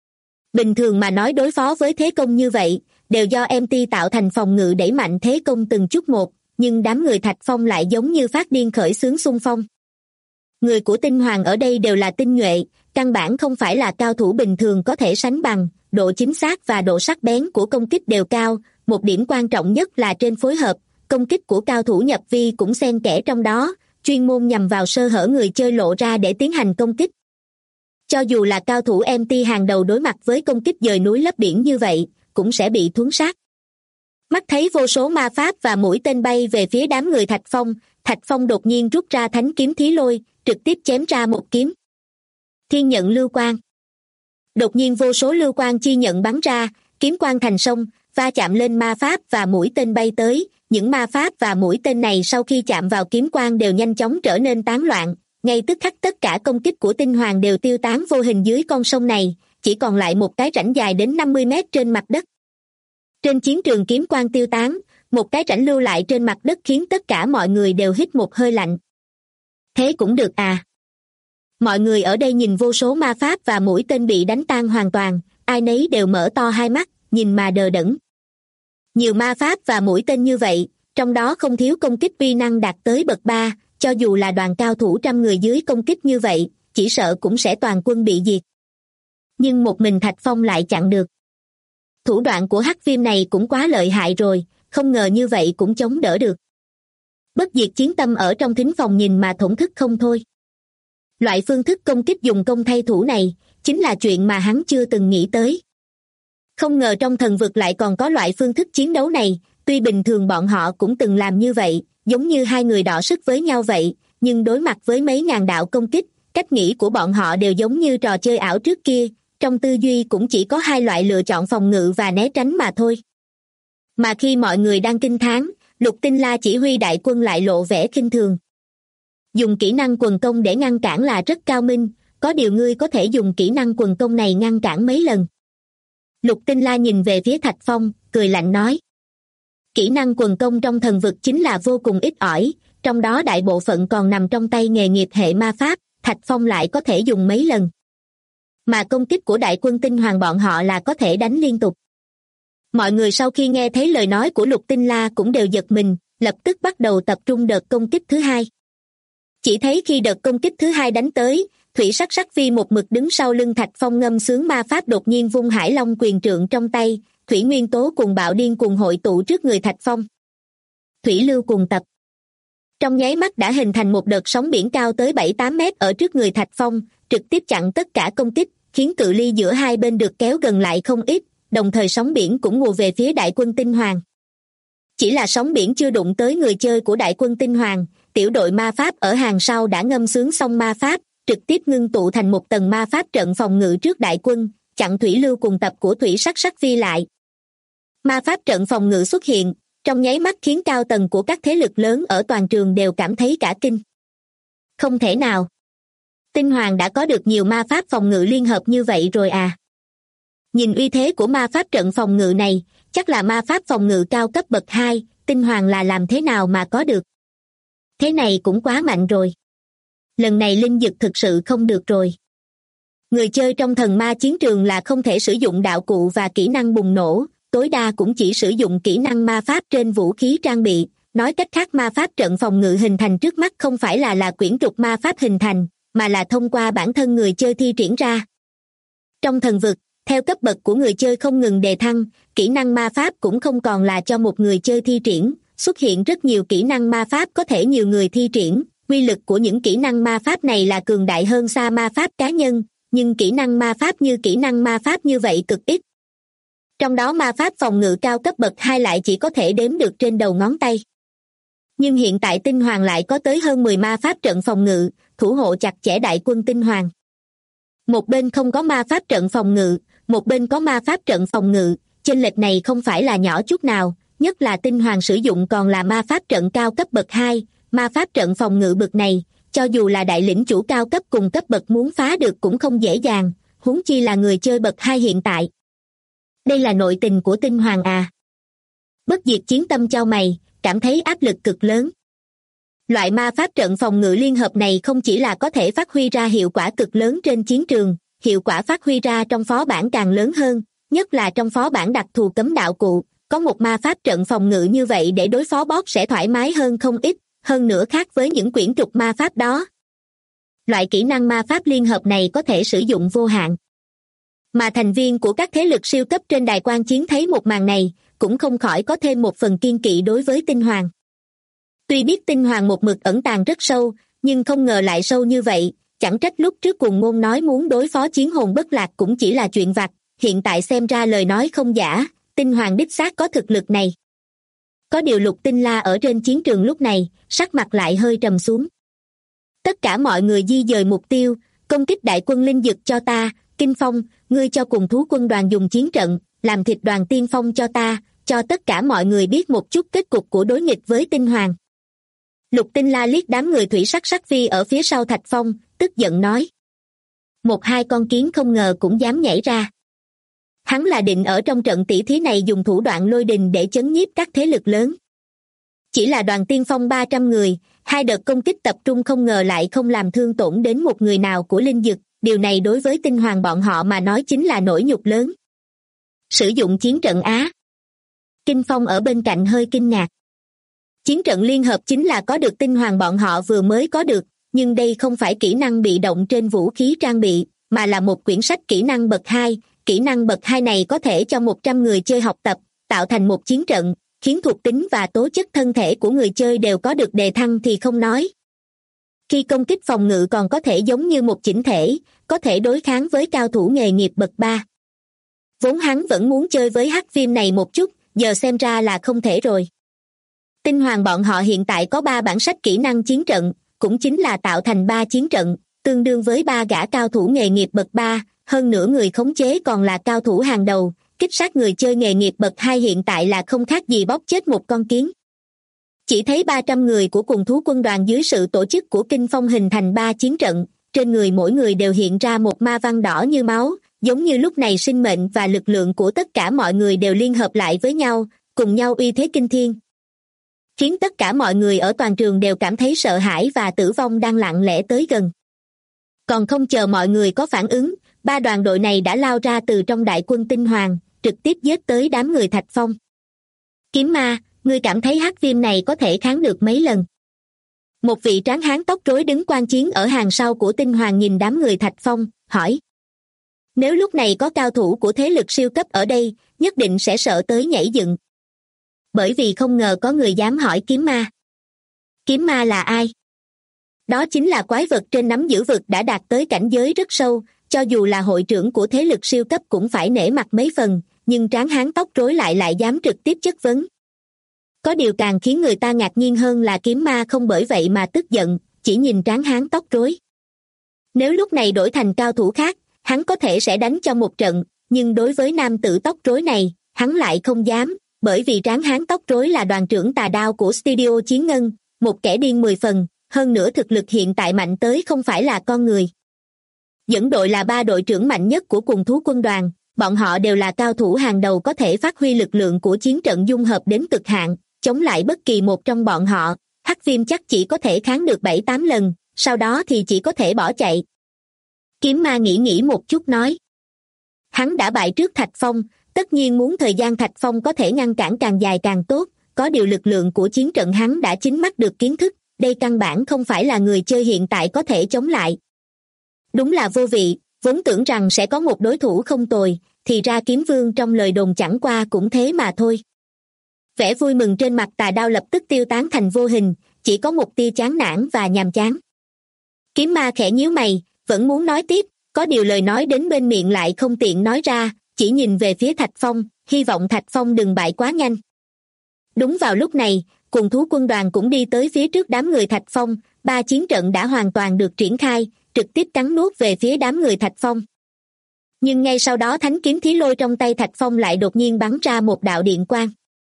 Speaker 2: Bình thường mà nói đối phó với thế công như vậy, đều do MT tạo thành phòng ngự đẩy mạnh thế công từng chút một, nhưng đám người Thạch Phong lại giống như phát điên khởi xướng xung phong. Người của Tinh Hoàng ở đây đều là tinh nhuệ, căn bản không phải là cao thủ bình thường có thể sánh bằng, độ chính xác và độ sắc bén của công kích đều cao, một điểm quan trọng nhất là trên phối hợp, công kích của cao thủ nhập vi cũng xen kẽ trong đó, chuyên môn nhằm vào sơ hở người chơi lộ ra để tiến hành công kích. Cho dù là cao thủ MT hàng đầu đối mặt với công kích dời núi lấp biển như vậy, cũng sẽ bị thuấn sát. Mắt thấy vô số ma pháp và mũi tên bay về phía đám người Thạch Phong đột nhiên rút ra thánh kiếm Thí Lôi, trực tiếp chém ra một kiếm. Thiên nhận lưu quang. Đột nhiên vô số lưu quang chi nhận bắn ra, kiếm quang thành sông, va chạm lên ma pháp và mũi tên bay tới. Những ma pháp và mũi tên này sau khi chạm vào kiếm quang đều nhanh chóng trở nên tán loạn, ngay tức khắc tất cả công kích của Tinh Hoàng đều tiêu tán vô hình dưới con sông này, chỉ còn lại một cái rãnh dài đến 50 mét trên mặt đất. Trên chiến trường kiếm quang tiêu tán, một cái rãnh lưu lại trên mặt đất khiến tất cả mọi người đều hít một hơi lạnh. Thế cũng được à? Mọi người ở đây nhìn vô số ma pháp và mũi tên bị đánh tan hoàn toàn, ai nấy đều mở to hai mắt, nhìn mà đờ đẫn. Nhiều ma pháp và mũi tên như vậy, trong đó không thiếu công kích uy năng đạt tới bậc 3, cho dù là đoàn cao thủ trăm người dưới công kích như vậy, chỉ sợ cũng sẽ toàn quân bị diệt. Nhưng một mình Thạch Phong lại chặn được. Thủ đoạn của hắc viêm này cũng quá lợi hại rồi, không ngờ như vậy cũng chống đỡ được. Bất diệt chiến tâm ở trong thính phòng nhìn mà thổn thức không thôi. Loại phương thức công kích dùng công thay thủ này, chính là chuyện mà hắn chưa từng nghĩ tới. Không ngờ trong thần vực lại còn có loại phương thức chiến đấu này, tuy bình thường bọn họ cũng từng làm như vậy, giống như hai người đọ sức với nhau vậy, nhưng đối mặt với mấy ngàn đạo công kích, cách nghĩ của bọn họ đều giống như trò chơi ảo trước kia, trong tư duy cũng chỉ có hai loại lựa chọn phòng ngự và né tránh mà thôi. Mà khi mọi người đang kinh thán, Lục Tinh La chỉ huy đại quân lại lộ vẻ khinh thường. Dùng kỹ năng quần công để ngăn cản là rất cao minh, có điều ngươi có thể dùng kỹ năng quần công này ngăn cản mấy lần. Lục Tinh La nhìn về phía Thạch Phong, cười lạnh nói. Kỹ năng quần công trong thần vực chính là vô cùng ít ỏi, trong đó đại bộ phận còn nằm trong tay nghề nghiệp hệ ma pháp, Thạch Phong lại có thể dùng mấy lần. Mà công kích của đại quân Tinh Hoàng bọn họ là có thể đánh liên tục. Mọi người sau khi nghe thấy lời nói của Lục Tinh La cũng đều giật mình, lập tức bắt đầu tập trung đợt công kích thứ hai. Chỉ thấy khi đợt công kích thứ hai đánh tới, Thủy Sắc Sắc Phi một mực đứng sau lưng Thạch Phong ngâm sướng ma pháp đột nhiên vung Hải Long quyền trượng trong tay, thủy nguyên tố cùng bạo điên cùng hội tụ trước người Thạch Phong. Thủy lưu cùng tập. Trong nháy mắt đã hình thành một đợt sóng biển cao tới 7-8 mét ở trước người Thạch Phong, trực tiếp chặn tất cả công kích, khiến cự ly giữa hai bên được kéo gần lại không ít, đồng thời sóng biển cũng ùa về phía đại quân Tinh Hoàng. Chỉ là sóng biển chưa đụng tới người chơi của đại quân Tinh Hoàng, tiểu đội ma pháp ở hàng sau đã ngâm sướng xong ma pháp, trực tiếp ngưng tụ thành một tầng ma pháp trận phòng ngự trước đại quân, chặn thủy lưu cùng tập của Thủy Sắc Sắc Phi lại. Ma pháp trận phòng ngự xuất hiện, trong nháy mắt khiến cao tầng của các thế lực lớn ở toàn trường đều cảm thấy cả kinh. Không thể nào. Tinh Hoàng đã có được nhiều ma pháp phòng ngự liên hợp như vậy rồi à? Nhìn uy thế của ma pháp trận phòng ngự này, chắc là ma pháp phòng ngự cao cấp bậc 2, Tinh Hoàng là làm thế nào mà có được? Thế này cũng quá mạnh rồi. Lần này linh dực thực sự không được rồi. Người chơi trong thần ma chiến trường là không thể sử dụng đạo cụ và kỹ năng bùng nổ, tối đa cũng chỉ sử dụng kỹ năng ma pháp trên vũ khí trang bị. Nói cách khác ma pháp trận phòng ngự hình thành trước mắt không phải là quyển trục ma pháp hình thành, mà là thông qua bản thân người chơi thi triển ra. Trong thần vực, theo cấp bậc của người chơi không ngừng đề thăng, kỹ năng ma pháp cũng không còn là cho một người chơi thi triển, xuất hiện rất nhiều kỹ năng ma pháp có thể nhiều người thi triển, uy lực của những kỹ năng ma pháp này là cường đại hơn xa ma pháp cá nhân, nhưng kỹ năng ma pháp như vậy cực ít. Trong đó ma pháp phòng ngự cao cấp bậc 2 lại chỉ có thể đếm được trên đầu ngón tay. Nhưng hiện tại Tinh Hoàng lại có tới hơn 10 ma pháp trận phòng ngự, thủ hộ chặt chẽ đại quân Tinh Hoàng. Một bên không có ma pháp trận phòng ngự, một bên có ma pháp trận phòng ngự, chênh lệch này không phải là nhỏ chút nào, nhất là Tinh Hoàng sử dụng còn là ma pháp trận cao cấp bậc 2, ma pháp trận phòng ngự bậc này, cho dù là đại lĩnh chủ cao cấp cùng cấp bậc muốn phá được cũng không dễ dàng, huống chi là người chơi bậc 2 hiện tại. Đây là nội tình của Tinh Hoàng à? Bất diệt chiến tâm chau mày, cảm thấy áp lực cực lớn. Loại ma pháp trận phòng ngự liên hợp này không chỉ là có thể phát huy ra hiệu quả cực lớn trên chiến trường, hiệu quả phát huy ra trong phó bản càng lớn hơn, nhất là trong phó bản đặc thù cấm đạo cụ, có một ma pháp trận phòng ngự như vậy để đối phó boss sẽ thoải mái hơn không ít, hơn nữa khác với những quyển trục ma pháp đó. Loại kỹ năng ma pháp liên hợp này có thể sử dụng vô hạn. Mà thành viên của các thế lực siêu cấp trên đài quan chiến thấy một màn này, cũng không khỏi có thêm một phần kiên kỵ đối với Tinh Hoàng. Tuy biết Tinh Hoàng một mực ẩn tàng rất sâu, nhưng không ngờ lại sâu như vậy, chẳng trách lúc trước Cùng Ngôn nói muốn đối phó chiến hồn bất lạc cũng chỉ là chuyện vặt, hiện tại xem ra lời nói không giả, Tinh Hoàng đích xác có thực lực này. Có điều Lục Tinh La ở trên chiến trường lúc này, sắc mặt lại hơi trầm xuống. Tất cả mọi người di dời mục tiêu, công kích đại quân linh dực cho ta, Kinh Phong, ngươi cho cùng thú quân đoàn dùng chiến trận, làm thịt đoàn tiên phong cho ta, cho tất cả mọi người biết một chút kết cục của đối nghịch với Tinh Hoàng. Lục Tinh La liếc đám người thủy sắc sắc phi ở phía sau Thạch Phong, tức giận nói. Một hai con kiến không ngờ cũng dám nhảy ra. Hắn là định ở trong trận tỷ thí này dùng thủ đoạn lôi đình để chấn nhiếp các thế lực lớn. Chỉ là đoàn tiên phong 300 người, hai đợt công kích tập trung không ngờ lại không làm thương tổn đến một người nào của linh dực, điều này đối với Tinh Hoàng bọn họ mà nói chính là nỗi nhục lớn. Sử dụng chiến trận Á. Kinh Phong ở bên cạnh hơi kinh ngạc. Chiến trận liên hợp chính là có được Tinh Hoàng bọn họ vừa mới có được, nhưng đây không phải kỹ năng bị động trên vũ khí trang bị, mà là một quyển sách kỹ năng bậc 2. Kỹ năng bậc 2 này có thể cho 100 người chơi học tập, tạo thành một chiến trận, khiến thuộc tính và tố chất thân thể của người chơi đều có được đề thăng thì không nói. Khi công kích phòng ngự còn có thể giống như một chỉnh thể, có thể đối kháng với cao thủ nghề nghiệp bậc 3. Vốn hắn vẫn muốn chơi với hắc viêm này một chút, giờ xem ra là không thể rồi. Tinh Hoàng bọn họ hiện tại có 3 bản sách kỹ năng chiến trận, cũng chính là tạo thành 3 chiến trận, tương đương với 3 gã cao thủ nghề nghiệp bậc 3, hơn nữa người khống chế còn là cao thủ hàng đầu, kích sát người chơi nghề nghiệp bậc 2 hiện tại là không khác gì bóp chết một con kiến. Chỉ thấy 300 người của cùng thú quân đoàn dưới sự tổ chức của Kinh Phong hình thành 3 chiến trận, trên người mỗi người đều hiện ra một ma văn đỏ như máu, giống như lúc này sinh mệnh và lực lượng của tất cả mọi người đều liên hợp lại với nhau, cùng nhau uy thế kinh thiên. Khiến tất cả mọi người ở toàn trường đều cảm thấy sợ hãi và tử vong đang lặng lẽ tới gần. Còn không chờ mọi người có phản ứng, 3 đoàn đội này đã lao ra từ trong đại quân Tinh Hoàng, trực tiếp giết tới đám người Thạch Phong. Kiếm ma, ngươi cảm thấy hắc viêm này có thể kháng được mấy lần? Một vị tráng hán tóc rối đứng quan chiến ở hàng sau của Tinh Hoàng nhìn đám người Thạch Phong, hỏi. Nếu lúc này có cao thủ của thế lực siêu cấp ở đây, nhất định sẽ sợ tới nhảy dựng. Bởi vì không ngờ có người dám hỏi kiếm ma. Kiếm ma là ai? Đó chính là quái vật trên nắm giữ vực đã đạt tới cảnh giới rất sâu, cho dù là hội trưởng của thế lực siêu cấp cũng phải nể mặt mấy phần, nhưng tráng hán tóc rối lại dám trực tiếp chất vấn. Có điều càng khiến người ta ngạc nhiên hơn là kiếm ma không bởi vậy mà tức giận, chỉ nhìn tráng hán tóc rối. Nếu lúc này đổi thành cao thủ khác, hắn có thể sẽ đánh cho một trận, nhưng đối với nam tử tóc rối này, hắn lại không dám, bởi vì tráng hán tóc rối là đoàn trưởng tà đao của studio Chiến Ngân, một kẻ điên 10 phần, hơn nữa thực lực hiện tại mạnh tới không phải là con người. Dẫn đội là 3 đội trưởng mạnh nhất của cùng thú quân đoàn, bọn họ đều là cao thủ hàng đầu có thể phát huy lực lượng của chiến trận dung hợp đến cực hạn, chống lại bất kỳ một trong bọn họ, hắc viêm chắc chỉ có thể kháng được 7-8 lần, sau đó thì chỉ có thể bỏ chạy. Kiếm ma nghĩ một chút nói. Hắn đã bại trước Thạch Phong, tất nhiên muốn thời gian Thạch Phong có thể ngăn cản càng dài càng tốt, có điều lực lượng của chiến trận hắn đã chính mắt được kiến thức, đây căn bản không phải là người chơi hiện tại có thể chống lại. Đúng là vô vị, vốn tưởng rằng sẽ có một đối thủ không tồi, thì ra kiếm vương trong lời đồn chẳng qua cũng thế mà thôi. Vẻ vui mừng trên mặt tà đao lập tức tiêu tán thành vô hình, chỉ có một tia chán nản và nhàm chán. Kiếm ma khẽ nhíu mày, vẫn muốn nói tiếp, có điều lời nói đến bên miệng lại không tiện nói ra, chỉ nhìn về phía Thạch Phong, hy vọng Thạch Phong đừng bại quá nhanh. Đúng vào lúc này, cùng thú quân đoàn cũng đi tới phía trước đám người Thạch Phong, 3 chiến trận đã hoàn toàn được triển khai, trực tiếp cắn nuốt về phía đám người Thạch Phong. Nhưng ngay sau đó thánh kiếm thí lôi trong tay Thạch Phong lại đột nhiên bắn ra một đạo điện quang.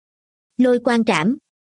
Speaker 2: Lôi quang trảm.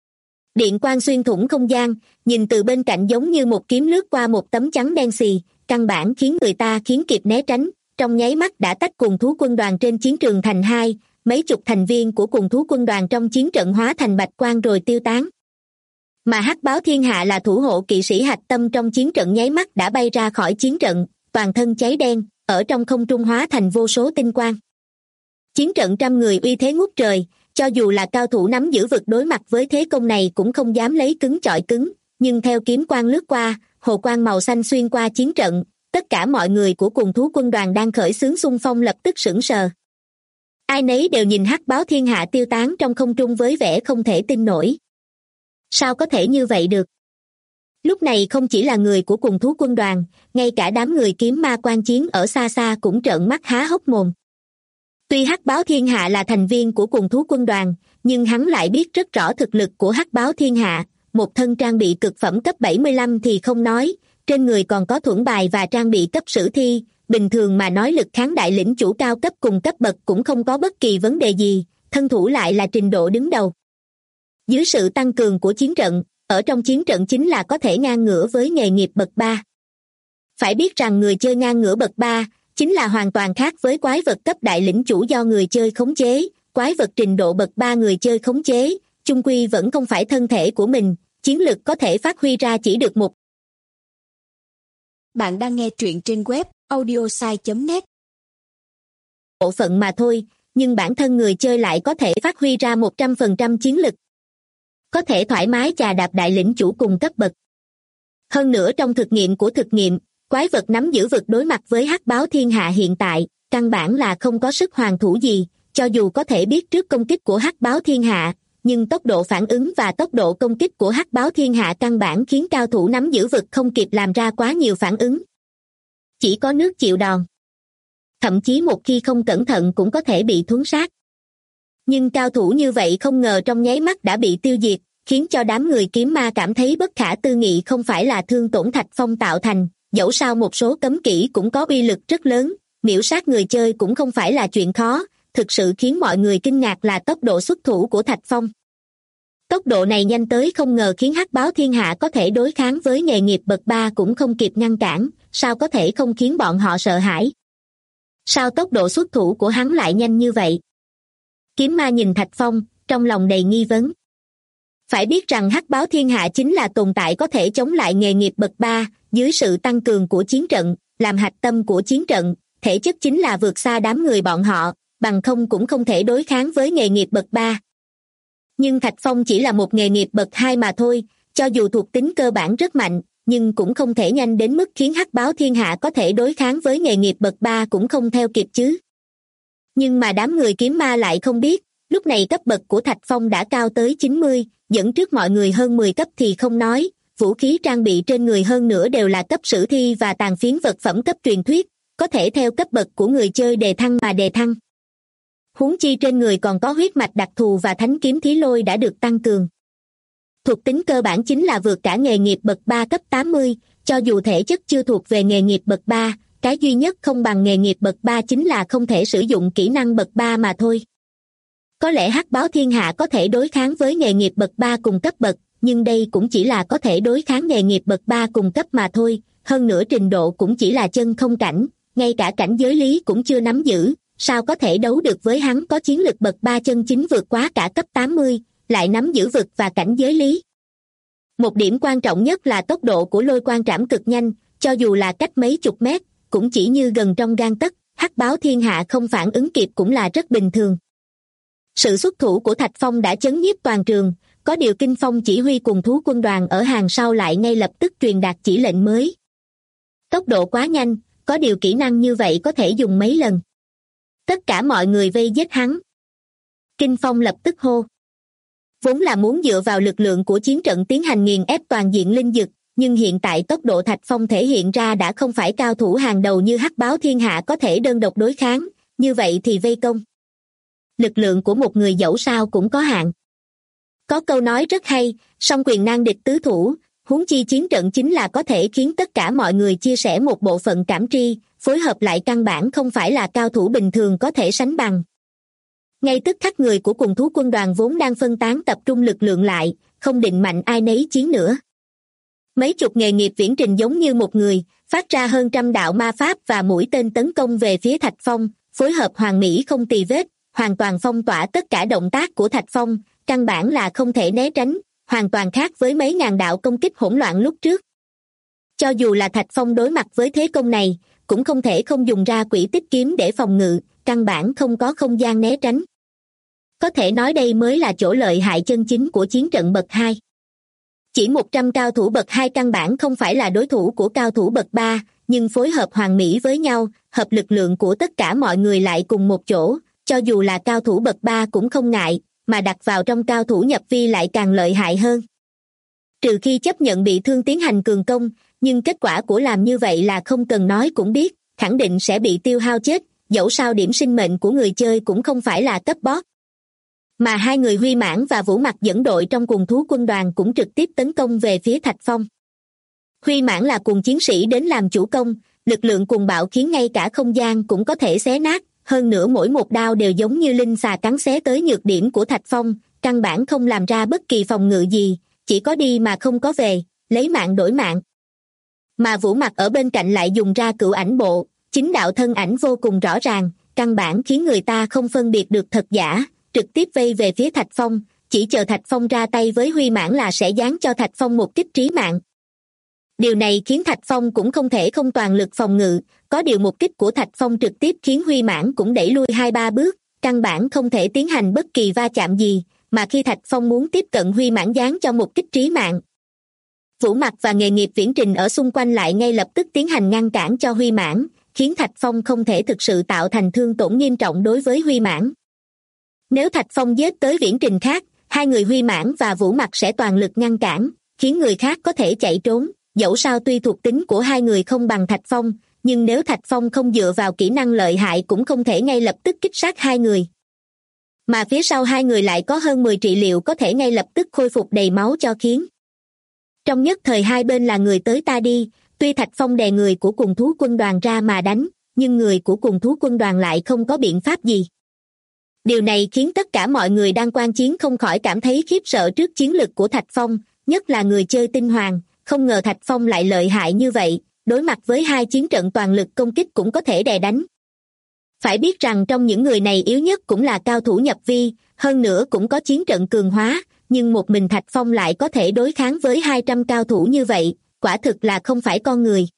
Speaker 2: Điện quang xuyên thủng không gian, nhìn từ bên cạnh giống như một kiếm lướt qua một tấm chắn đen xì, căn bản khiến người ta khiến kịp né tránh, trong nháy mắt đã tách cùng thú quân đoàn trên chiến trường thành 2, mấy chục thành viên của cùng thú quân đoàn trong chiến trận hóa thành bạch quang rồi tiêu tán. Mà Hắc Báo Thiên Hạ là thủ hộ kỵ sĩ hạch tâm trong chiến trận nháy mắt đã bay ra khỏi chiến trận, toàn thân cháy đen, ở trong không trung hóa thành vô số tinh quang. Chiến trận trăm người uy thế ngút trời, cho dù là cao thủ nắm giữ vực đối mặt với thế công này cũng không dám lấy cứng chọi cứng, nhưng theo kiếm quang lướt qua, hồ quang màu xanh xuyên qua chiến trận, tất cả mọi người của cùng thú quân đoàn đang khởi xướng xung phong lập tức sững sờ. Ai nấy đều nhìn Hắc Báo Thiên Hạ tiêu tán trong không trung với vẻ không thể tin nổi. Sao có thể như vậy được? Lúc này không chỉ là người của cùng thú quân đoàn, ngay cả đám người kiếm ma quan chiến ở xa xa cũng trợn mắt há hốc mồm. Tuy Hắc Báo Thiên Hạ là thành viên của cùng thú quân đoàn, nhưng hắn lại biết rất rõ thực lực của Hắc Báo Thiên Hạ, một thân trang bị cực phẩm cấp 75 thì không nói, trên người còn có thuẫn bài và trang bị cấp sử thi, bình thường mà nói lực kháng đại lĩnh chủ cao cấp cùng cấp bậc cũng không có bất kỳ vấn đề gì, thân thủ lại là trình độ đứng đầu. Dưới sự tăng cường của chiến trận, ở trong chiến trận chính là có thể ngang ngửa với nghề nghiệp bậc 3. Phải biết rằng người chơi ngang ngửa bậc 3 chính là hoàn toàn khác với quái vật cấp đại lĩnh chủ do người chơi khống chế, quái vật trình độ bậc 3 người chơi khống chế, chung quy vẫn không phải thân thể của mình, chiến lực có thể phát huy ra chỉ được một.
Speaker 3: Bạn đang nghe truyện trên web audiosai.net.
Speaker 2: Bộ phận mà thôi, nhưng bản thân người chơi lại có thể phát huy ra 100% chiến lực. Có thể thoải mái chà đạp đại lĩnh chủ cùng cấp bậc. Hơn nữa trong thực nghiệm của thực nghiệm, quái vật nắm giữ vực đối mặt với Hắc Báo Thiên Hạ hiện tại, căn bản là không có sức hoàn thủ gì, cho dù có thể biết trước công kích của Hắc Báo Thiên Hạ, nhưng tốc độ phản ứng và tốc độ công kích của Hắc Báo Thiên Hạ căn bản khiến cao thủ nắm giữ vực không kịp làm ra quá nhiều phản ứng. Chỉ có nước chịu đòn. Thậm chí một khi không cẩn thận cũng có thể bị thuấn sát. Nhưng cao thủ như vậy không ngờ trong nháy mắt đã bị tiêu diệt, khiến cho đám người kiếm ma cảm thấy bất khả tư nghị không phải là thương tổn Thạch Phong tạo thành, dẫu sao một số cấm kỹ cũng có uy lực rất lớn, miểu sát người chơi cũng không phải là chuyện khó, thực sự khiến mọi người kinh ngạc là tốc độ xuất thủ của Thạch Phong. Tốc độ này nhanh tới không ngờ khiến Hắc Báo Thiên Hạ có thể đối kháng với nghề nghiệp bậc 3 cũng không kịp ngăn cản, sao có thể không khiến bọn họ sợ hãi? Sao tốc độ xuất thủ của hắn lại nhanh như vậy? Kiếm ma nhìn Thạch Phong, trong lòng đầy nghi vấn. Phải biết rằng Hắc Báo Thiên Hạ chính là tồn tại có thể chống lại nghề nghiệp bậc 3, dưới sự tăng cường của chiến trận, làm hạch tâm của chiến trận, thể chất chính là vượt xa đám người bọn họ, bằng không cũng không thể đối kháng với nghề nghiệp bậc 3. Nhưng Thạch Phong chỉ là một nghề nghiệp bậc 2 mà thôi, cho dù thuộc tính cơ bản rất mạnh, nhưng cũng không thể nhanh đến mức khiến Hắc Báo Thiên Hạ có thể đối kháng với nghề nghiệp bậc 3 cũng không theo kịp chứ. Nhưng mà đám người kiếm ma lại không biết, lúc này cấp bậc của Thạch Phong đã cao tới 90, dẫn trước mọi người hơn 10 cấp thì không nói, vũ khí trang bị trên người hơn nữa đều là cấp sử thi và tàn phiến vật phẩm cấp truyền thuyết, có thể theo cấp bậc của người chơi đề thăng mà đề thăng. Huống chi trên người còn có huyết mạch đặc thù và thánh kiếm thí lôi đã được tăng cường. Thuộc tính cơ bản chính là vượt cả nghề nghiệp bậc 3 cấp 80, cho dù thể chất chưa thuộc về nghề nghiệp bậc 3, cái duy nhất không bằng nghề nghiệp bậc 3 chính là không thể sử dụng kỹ năng bậc 3 mà thôi. Có lẽ Hắc Báo Thiên Hạ có thể đối kháng với nghề nghiệp bậc 3 cùng cấp bậc, nhưng đây cũng chỉ là có thể đối kháng nghề nghiệp bậc 3 cùng cấp mà thôi, hơn nữa trình độ cũng chỉ là chân không cảnh, ngay cả cảnh giới lý cũng chưa nắm giữ, sao có thể đấu được với hắn có chiến lực bậc 3 chân chính vượt quá cả cấp 80, lại nắm giữ vực và cảnh giới lý. Một điểm quan trọng nhất là tốc độ của lôi quang trảm cực nhanh, cho dù là cách mấy chục mét, cũng chỉ như gần trong gang tấc, Hắc Báo Thiên Hạ không phản ứng kịp cũng là rất bình thường. Sự xuất thủ của Thạch Phong đã chấn nhiếp toàn trường, có điều Kinh Phong chỉ huy cùng thú quân đoàn ở hàng sau lại ngay lập tức truyền đạt chỉ lệnh mới. Tốc độ quá nhanh, có điều kỹ năng như vậy có thể dùng mấy lần. Tất cả mọi người vây giết hắn. Kinh Phong lập tức hô. Vốn là muốn dựa vào lực lượng của chiến trận tiến hành nghiền ép toàn diện linh dực, nhưng hiện tại tốc độ Thạch Phong thể hiện ra đã không phải cao thủ hàng đầu như Hắc Báo Thiên Hạ có thể đơn độc đối kháng, như vậy thì vây công. Lực lượng của một người dẫu sao cũng có hạn. Có câu nói rất hay, song quyền nan địch tứ thủ, huống chi chiến trận chính là có thể khiến tất cả mọi người chia sẻ một bộ phận cảm tri, phối hợp lại căn bản không phải là cao thủ bình thường có thể sánh bằng. Ngay tức khắc người của cùng thú quân đoàn vốn đang phân tán tập trung lực lượng lại, không định mạnh ai nấy chiến nữa. Mấy chục nghề nghiệp viễn trình giống như một người, phát ra hơn trăm đạo ma pháp và mũi tên tấn công về phía Thạch Phong, phối hợp hoàn mỹ không tì vết, hoàn toàn phong tỏa tất cả động tác của Thạch Phong, căn bản là không thể né tránh, hoàn toàn khác với mấy ngàn đạo công kích hỗn loạn lúc trước. Cho dù là Thạch Phong đối mặt với thế công này, cũng không thể không dùng ra quỷ tích kiếm để phòng ngự, căn bản không có không gian né tránh. Có thể nói đây mới là chỗ lợi hại chân chính của chiến trận bậc 2. Chỉ 100 cao thủ bậc 2 căn bản không phải là đối thủ của cao thủ bậc 3, nhưng phối hợp hoàn mỹ với nhau, hợp lực lượng của tất cả mọi người lại cùng một chỗ, cho dù là cao thủ bậc 3 cũng không ngại, mà đặt vào trong cao thủ nhập vi lại càng lợi hại hơn. Trừ khi chấp nhận bị thương tiến hành cường công, nhưng kết quả của làm như vậy là không cần nói cũng biết, khẳng định sẽ bị tiêu hao chết, dẫu sao điểm sinh mệnh của người chơi cũng không phải là cấp boss. Mà hai người Huy Mãn và Vũ Mặc dẫn đội trong Cuồng Thú Quân đoàn cũng trực tiếp tấn công về phía Thạch Phong. Huy Mãn là cuồng chiến sĩ đến làm chủ công, lực lượng cuồng bạo khiến ngay cả không gian cũng có thể xé nát, hơn nữa mỗi một đao đều giống như linh xà cắn xé tới nhược điểm của Thạch Phong, căn bản không làm ra bất kỳ phòng ngự gì, chỉ có đi mà không có về, lấy mạng đổi mạng. Mà Vũ Mặc ở bên cạnh lại dùng ra cửu ảnh bộ, chính đạo thân ảnh vô cùng rõ ràng, căn bản khiến người ta không phân biệt được thật giả, trực tiếp vây về phía Thạch Phong, chỉ chờ Thạch Phong ra tay với Huy Mãn là sẽ giáng cho Thạch Phong một kích trí mạng. Điều này khiến Thạch Phong cũng không thể không toàn lực phòng ngự, có điều một kích của Thạch Phong trực tiếp khiến Huy Mãn cũng đẩy lui 2-3 bước, căn bản không thể tiến hành bất kỳ va chạm gì, mà khi Thạch Phong muốn tiếp cận Huy Mãn giáng cho một kích trí mạng. Vũ Mặc và nghề nghiệp viễn trình ở xung quanh lại ngay lập tức tiến hành ngăn cản cho Huy Mãn, khiến Thạch Phong không thể thực sự tạo thành thương tổn nghiêm trọng đối với Huy Mãn. Nếu Thạch Phong giết tới viễn trình khác, hai người Huy Mãn và Vũ Mặc sẽ toàn lực ngăn cản, khiến người khác có thể chạy trốn, dẫu sao tuy thuộc tính của hai người không bằng Thạch Phong, nhưng nếu Thạch Phong không dựa vào kỹ năng lợi hại cũng không thể ngay lập tức kích sát hai người. Mà phía sau hai người lại có hơn 10 trị liệu có thể ngay lập tức khôi phục đầy máu cho khiến. Trong nhất thời hai bên là người tới ta đi, tuy Thạch Phong đè người của Cuồng Thú Quân đoàn ra mà đánh, nhưng người của Cuồng Thú Quân đoàn lại không có biện pháp gì. Điều này khiến tất cả mọi người đang quan chiến không khỏi cảm thấy khiếp sợ trước chiến lực của Thạch Phong, nhất là người chơi tinh hoàng, không ngờ Thạch Phong lại lợi hại như vậy, đối mặt với hai chiến trận toàn lực công kích cũng có thể đè đánh. Phải biết rằng trong những người này yếu nhất cũng là cao thủ nhập vi, hơn nữa cũng có chiến trận cường hóa, nhưng một mình Thạch Phong lại có thể đối kháng với 200 cao thủ như vậy, quả thực là không phải con người.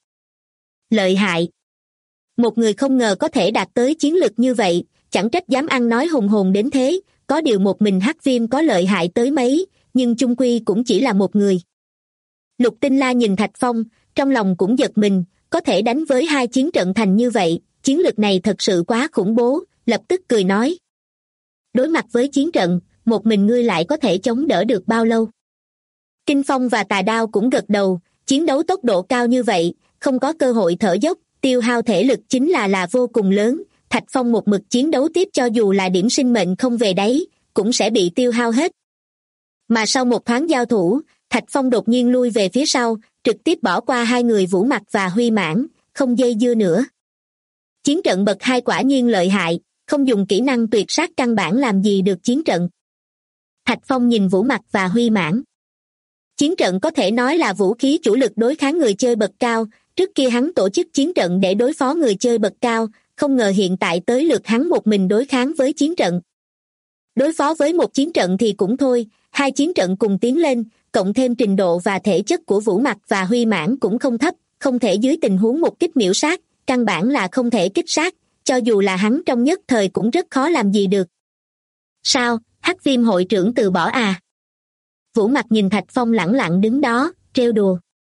Speaker 2: Lợi hại. Một người không ngờ có thể đạt tới chiến lực như vậy, chẳng trách dám ăn nói hùng hồn đến thế, có điều một mình Hắc Viêm có lợi hại tới mấy, nhưng chung quy cũng chỉ là một người. Lục Tinh La nhìn Thạch Phong, trong lòng cũng giật mình, có thể đánh với hai chiến trận thành như vậy, chiến lực này thật sự quá khủng bố, lập tức cười nói. Đối mặt với chiến trận, một mình ngươi lại có thể chống đỡ được bao lâu? Kinh Phong và Tà Đao cũng gật đầu, chiến đấu tốc độ cao như vậy, không có cơ hội thở dốc, tiêu hao thể lực chính là vô cùng lớn, Thạch Phong một mực chiến đấu tiếp cho dù là điểm sinh mệnh không về đáy, cũng sẽ bị tiêu hao hết. Mà sau một thoáng giao thủ, Thạch Phong đột nhiên lui về phía sau, trực tiếp bỏ qua hai người Vũ Mặc và Huy Mãn, không dây dưa nữa. Chiến trận bậc 2 quả nhiên lợi hại, không dùng kỹ năng tuyệt sát căn bản làm gì được chiến trận. Thạch Phong nhìn Vũ Mặc và Huy Mãn. Chiến trận có thể nói là vũ khí chủ lực đối kháng người chơi bậc cao, trước kia hắn tổ chức chiến trận để đối phó người chơi bậc cao, không ngờ hiện tại tới lượt hắn một mình đối kháng với chiến trận. Đối phó với một chiến trận thì cũng thôi, hai chiến trận cùng tiến lên, cộng thêm trình độ và thể chất của Vũ Mặc và Huy Mãn cũng không thấp, không thể dưới tình huống một kích miểu sát, căn bản là không thể kích sát, cho dù là hắn trong nhất thời cũng rất khó làm gì được. Sao, Hắc Viêm hội trưởng từ bỏ à? Vũ Mặc nhìn Thạch Phong lẳng lặng đứng đó, trêu đùa.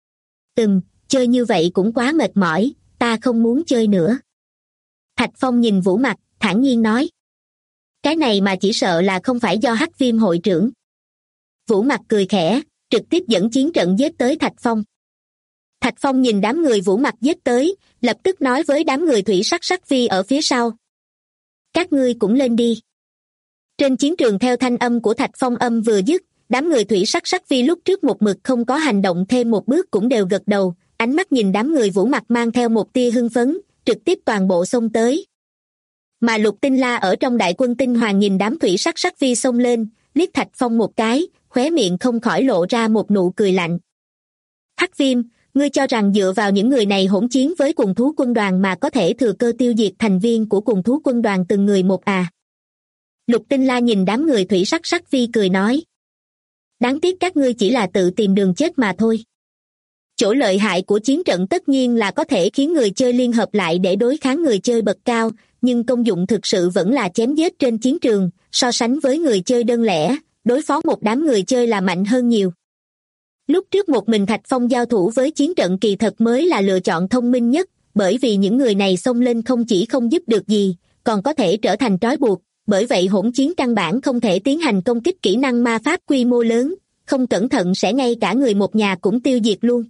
Speaker 2: Chơi như vậy cũng quá mệt mỏi, ta không muốn chơi nữa. Thạch Phong nhìn Vũ Mặc, thản nhiên nói. Cái này mà chỉ sợ là không phải do Hắc Viêm hội trưởng. Vũ Mặc cười khẽ, trực tiếp dẫn chiến trận giết tới Thạch Phong. Thạch Phong nhìn đám người Vũ Mặc giết tới, lập tức nói với đám người Thủy Sắc Sắc Phi ở phía sau. Các ngươi cũng lên đi. Trên chiến trường theo thanh âm của Thạch Phong âm vừa dứt, đám người Thủy Sắc Sắc Phi lúc trước một mực không có hành động thêm một bước cũng đều gật đầu, ánh mắt nhìn đám người Vũ Mặc mang theo một tia hưng phấn, trực tiếp toàn bộ xông tới. Mà Lục Tinh La ở trong đại quân tinh hoàng nhìn đám Thủy Sắc Sắc Phi xông lên, liếc Thạch Phong một cái, khóe miệng không khỏi lộ ra một nụ cười lạnh. Hắc Viêm, ngươi cho rằng dựa vào những người này hỗn chiến với Cuồng Thú Quân đoàn mà có thể thừa cơ tiêu diệt thành viên của Cuồng Thú Quân đoàn từng người một à? Lục Tinh La nhìn đám người thủy sắc sắc vi cười nói. Đáng tiếc các ngươi chỉ là tự tìm đường chết mà thôi. Chỗ lợi hại của chiến trận tất nhiên là có thể khiến người chơi liên hợp lại để đối kháng người chơi bậc cao, nhưng công dụng thực sự vẫn là chém giết trên chiến trường, so sánh với người chơi đơn lẻ, đối phó một đám người chơi là mạnh hơn nhiều. Lúc trước một mình Thạch Phong giao thủ với chiến trận kỳ thật mới là lựa chọn thông minh nhất, bởi vì những người này xông lên không chỉ không giúp được gì, còn có thể trở thành trói buộc, bởi vậy hỗn chiến căn bản không thể tiến hành công kích kỹ năng ma pháp quy mô lớn, không cẩn thận sẽ ngay cả người một nhà cũng tiêu diệt luôn.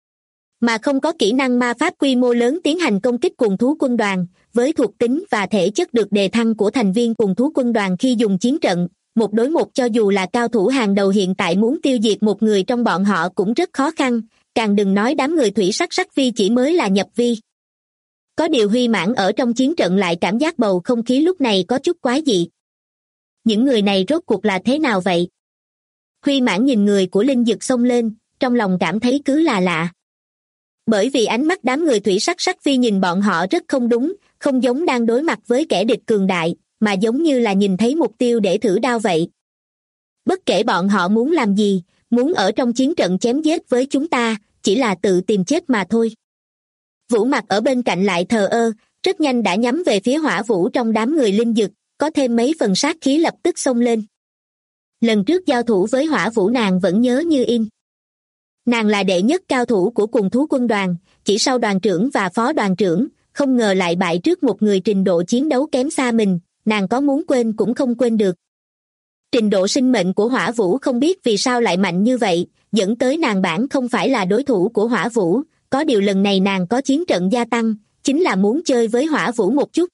Speaker 2: Mà không có kỹ năng ma pháp quy mô lớn tiến hành công kích cuồng thú quân đoàn, với thuộc tính và thể chất được đề thăng của thành viên cuồng thú quân đoàn khi dùng chiến trận, một đối một cho dù là cao thủ hàng đầu hiện tại muốn tiêu diệt một người trong bọn họ cũng rất khó khăn, càng đừng nói đám người thủy sắc sắc vi chỉ mới là nhập vi. Có điều Huy Mãn ở trong chiến trận lại cảm giác bầu không khí lúc này có chút quái dị. Những người này rốt cuộc là thế nào vậy? Huy Mãn nhìn người của Linh Dực xông lên, trong lòng cảm thấy cứ là lạ. Bởi vì ánh mắt đám người thủy sắc sắc vi nhìn bọn họ rất không đúng, không giống đang đối mặt với kẻ địch cường đại, mà giống như là nhìn thấy mục tiêu để thử đao vậy. Bất kể bọn họ muốn làm gì, muốn ở trong chiến trận chém giết với chúng ta, chỉ là tự tìm chết mà thôi. Vũ Mặc ở bên cạnh lại thờ ơ, rất nhanh đã nhắm về phía Hỏa Vũ trong đám người Linh Dực, có thêm mấy phần sát khí lập tức xông lên. Lần trước giao thủ với Hỏa Vũ nàng vẫn nhớ như in. Nàng là đệ nhất cao thủ của cuồng thú quân đoàn, chỉ sau đoàn trưởng và phó đoàn trưởng, không ngờ lại bại trước một người trình độ chiến đấu kém xa mình, nàng có muốn quên cũng không quên được. Trình độ sinh mệnh của Hỏa Vũ không biết vì sao lại mạnh như vậy, dẫn tới nàng bản không phải là đối thủ của Hỏa Vũ, có điều lần này nàng có chiến trận gia tăng, chính là muốn chơi với Hỏa Vũ một chút.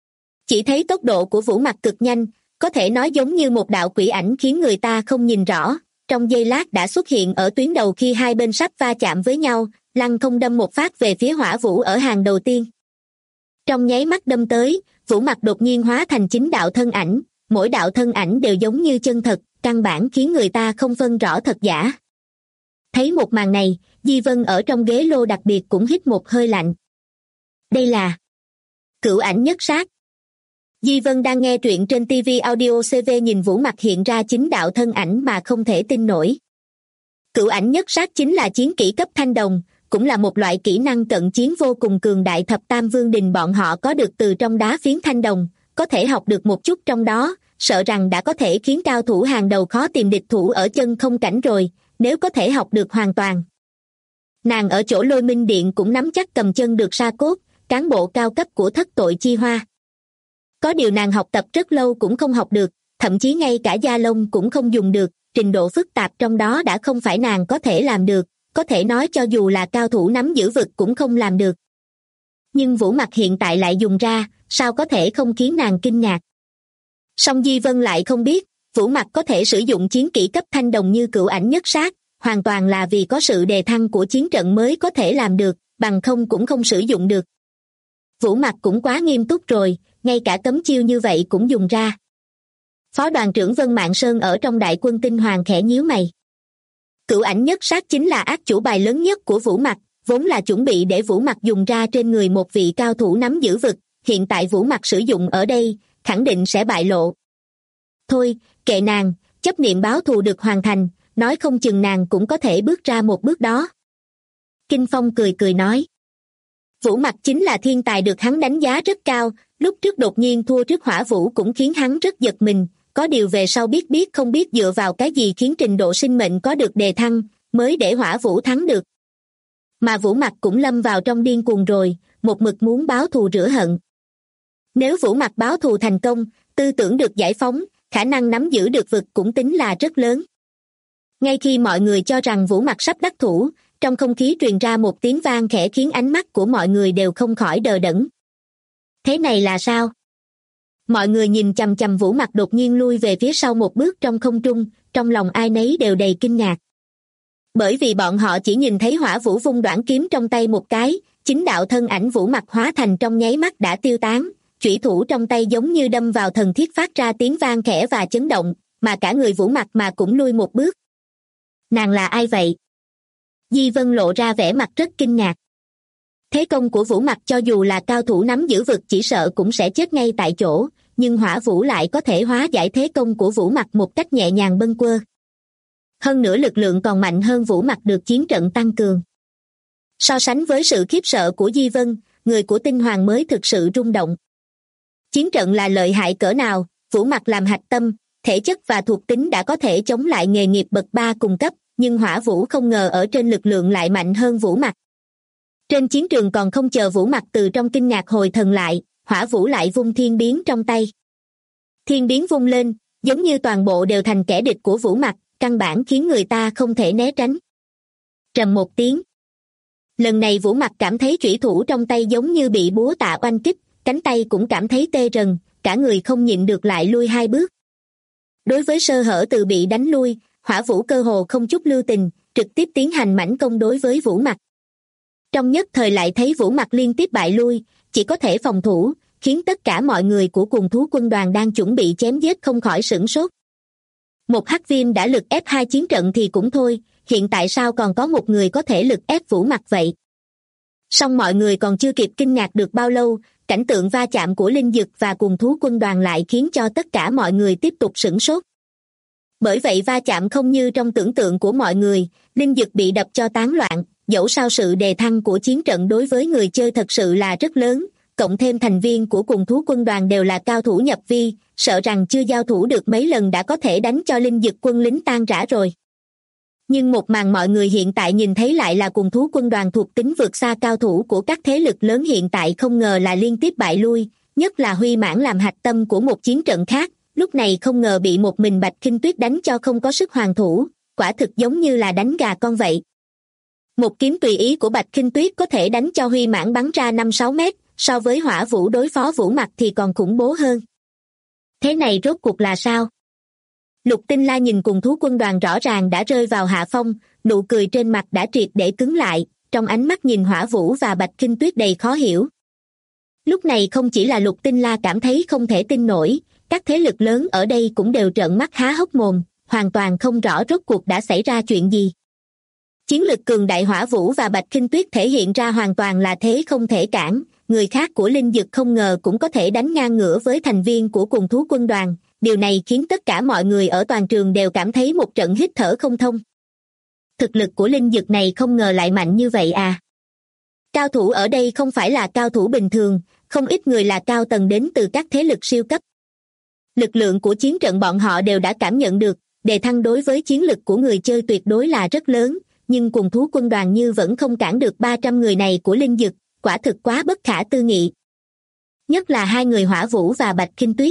Speaker 2: Chỉ thấy tốc độ của Vũ Mặc cực nhanh, có thể nói giống như một đạo quỷ ảnh khiến người ta không nhìn rõ, trong giây lát đã xuất hiện ở tuyến đầu khi hai bên sắp va chạm với nhau, lăng không đâm một phát về phía Hỏa Vũ ở hàng đầu tiên. Trong nháy mắt đâm tới, Vũ Mặc đột nhiên hóa thành 9 đạo thân ảnh, mỗi đạo thân ảnh đều giống như chân thật, căn bản khiến người ta không phân rõ thật giả. Thấy một màn này, Di Vân ở trong ghế lô đặc biệt cũng hít một hơi lạnh. Đây là Cửu Ảnh Nhất Sát. Di Vân đang nghe truyện trên TV Audio CV nhìn Vũ Mặc hiện ra 9 đạo thân ảnh mà không thể tin nổi. Cửu Ảnh Nhất Sát chính là chiến kỹ cấp thanh đồng, cũng là một loại kỹ năng cận chiến vô cùng cường đại thập tam vương đình bọn họ có được từ trong đá phiến thanh đồng, có thể học được một chút trong đó, sợ rằng đã có thể khiến cao thủ hàng đầu khó tìm địch thủ ở chân không cảnh rồi, nếu có thể học được hoàn toàn. Nàng ở chỗ Lôi Minh Điện cũng nắm chắc cầm chân được Sa Cốt, cán bộ cao cấp của Thất Tội Chi Hoa. Có điều nàng học tập rất lâu cũng không học được, thậm chí ngay cả da lông cũng không dùng được, trình độ phức tạp trong đó đã không phải nàng có thể làm được, có thể nói cho dù là cao thủ nắm giữ vực cũng không làm được. Nhưng Vũ Mặc hiện tại lại dùng ra, sao có thể không khiến nàng kinh ngạc. Song Di Vân lại không biết, Vũ Mặc có thể sử dụng chiến kỹ cấp thanh đồng như Cửu Ảnh Nhất Sát, hoàn toàn là vì có sự đề thăng của chiến trận mới có thể làm được, bằng không cũng không sử dụng được. Vũ Mặc cũng quá nghiêm túc rồi, ngay cả cấm chiêu như vậy cũng dùng ra. Phó đoàn trưởng Vân Mạn Sơn ở trong đại quân tinh hoàng khẽ nhíu mày. Cửu Ảnh Nhất Sát chính là ác chủ bài lớn nhất của Vũ Mặc, vốn là chuẩn bị để Vũ Mặc dùng ra trên người một vị cao thủ nắm giữ vực, hiện tại Vũ Mặc sử dụng ở đây, khẳng định sẽ bại lộ. Thôi, kệ nàng, chấp niệm báo thù được hoàn thành, nói không chừng nàng cũng có thể bước ra một bước đó. Kinh Phong cười cười nói. Vũ Mặc chính là thiên tài được hắn đánh giá rất cao, lúc trước đột nhiên thua trước Hỏa Vũ cũng khiến hắn rất giật mình, có điều về sau biết không biết dựa vào cái gì khiến trình độ sinh mệnh có được đề thăng, mới để Hỏa Vũ thắng được. Mà Vũ Mặc cũng lâm vào trong điên cuồng rồi, một mực muốn báo thù rửa hận. Nếu Vũ Mặc báo thù thành công, tư tưởng được giải phóng, khả năng nắm giữ được vực cũng tính là rất lớn. Ngay khi mọi người cho rằng Vũ Mặc sắp đắc thủ, trong không khí truyền ra một tiếng vang khẽ khiến ánh mắt của mọi người đều không khỏi đờ đẫn. Thế này là sao? Mọi người nhìn chằm chằm Vũ Mặc đột nhiên lui về phía sau một bước trong không trung, trong lòng ai nấy đều đầy kinh ngạc. Bởi vì bọn họ chỉ nhìn thấy Hỏa Vũ vung đoản kiếm trong tay một cái, 9 đạo thân ảnh Vũ Mặc hóa thành trong nháy mắt đã tiêu tán, chủy thủ trong tay giống như đâm vào thần thiết phát ra tiếng vang khẽ và chấn động, mà cả người Vũ Mặc mà cũng lui một bước. Nàng là ai vậy? Di Vân lộ ra vẻ mặt rất kinh ngạc. Thế công của Vũ Mặc cho dù là cao thủ nắm giữ vực chỉ sợ cũng sẽ chết ngay tại chỗ, nhưng Hỏa Vũ lại có thể hóa giải thế công của Vũ Mặc một cách nhẹ nhàng bâng quơ. Hơn nữa lực lượng còn mạnh hơn Vũ Mặc được chiến trận tăng cường. So sánh với sự khiếp sợ của Di Vân, người của Tinh Hoàng mới thực sự rung động. Chiến trận là lợi hại cỡ nào, Vũ Mặc làm hạch tâm, thể chất và thuộc tính đã có thể chống lại nghề nghiệp bậc 3 cùng cấp, nhưng Hỏa Vũ không ngờ ở trên lực lượng lại mạnh hơn Vũ Mặc. Trên chiến trường còn không chờ Vũ Mặc từ trong kinh ngạc hồi thần lại, Hỏa Vũ lại vung thiên biến trong tay. Thiên biến vung lên, giống như toàn bộ đều thành kẻ địch của Vũ Mặc, căn bản khiến người ta không thể né tránh. Trầm một tiếng. Lần này Vũ Mặc cảm thấy chủy thủ trong tay giống như bị búa tạ oanh kích, cánh tay cũng cảm thấy tê rần, cả người không nhịn được lại lui 2 bước. Đối với sơ hở từ bị đánh lui, Hỏa Vũ cơ hồ không chút lưu tình, trực tiếp tiến hành mãnh công đối với Vũ Mặc. Trong nhất thời lại thấy Vũ Mặc liên tiếp bại lui, chỉ có thể phòng thủ, khiến tất cả mọi người của cùng thú quân đoàn đang chuẩn bị chém giết không khỏi sửng sốt. Một hắc viêm đã lực ép 2 chiến trận thì cũng thôi, hiện tại sao còn có một người có thể lực ép Vũ Mặc vậy? Song mọi người còn chưa kịp kinh ngạc được bao lâu, cảnh tượng va chạm của Linh Dực và cùng thú quân đoàn lại khiến cho tất cả mọi người tiếp tục sửng sốt. Bởi vậy va chạm không như trong tưởng tượng của mọi người, Linh Dực bị đập cho tán loạn, dẫu sao sự đề thăng của chiến trận đối với người chơi thật sự là rất lớn, cộng thêm thành viên của cùng thú quân đoàn đều là cao thủ nhập vi, sợ rằng chưa giao thủ được mấy lần đã có thể đánh cho Linh Dực quân lính tan rã rồi. Nhưng một màn mọi người hiện tại nhìn thấy lại là cùng thú quân đoàn thuộc tính vượt xa cao thủ của các thế lực lớn hiện tại không ngờ là liên tiếp bại lui, nhất là Huy Mãn làm hạch tâm của một chiến trận khác, lúc này không ngờ bị một mình Bạch Khinh Tuyết đánh cho không có sức hoàn thủ, quả thực giống như là đánh gà con vậy. Một kiếm tùy ý của Bạch Khinh Tuyết có thể đánh cho Huy Mãn bắn ra 5-6 mét, so với Hỏa Vũ đối phó Vũ Mặc thì còn khủng bố hơn. Thế này rốt cuộc là sao? Lục Tinh La nhìn cùng thú quân đoàn rõ ràng đã rơi vào hạ phong, nụ cười trên mặt đã triệt để cứng lại, trong ánh mắt nhìn Hỏa Vũ và Bạch Khinh Tuyết đầy khó hiểu. Lúc này không chỉ là Lục Tinh La cảm thấy không thể tin nổi, các thế lực lớn ở đây cũng đều trợn mắt há hốc mồm, hoàn toàn không rõ rốt cuộc đã xảy ra chuyện gì. Chiến lực cường đại Hỏa Vũ và Bạch Khinh Tuyết thể hiện ra hoàn toàn là thế không thể cản, người khác của Linh Dực không ngờ cũng có thể đánh ngang ngửa với thành viên của cùng thú quân đoàn, điều này khiến tất cả mọi người ở toàn trường đều cảm thấy một trận hít thở không thông. Thực lực của Linh Dực này không ngờ lại mạnh như vậy à. Cao thủ ở đây không phải là cao thủ bình thường, không ít người là cao tầng đến từ các thế lực siêu cấp. Lực lượng của chiến trận bọn họ đều đã cảm nhận được, đề thăng đối với chiến lực của người chơi tuyệt đối là rất lớn, nhưng cùng thú quân đoàn như vẫn không cản được 300 người này của Linh Dực, quả thực quá bất khả tư nghị. Nhất là 2 người Hỏa Vũ và Bạch Khinh Tuyết.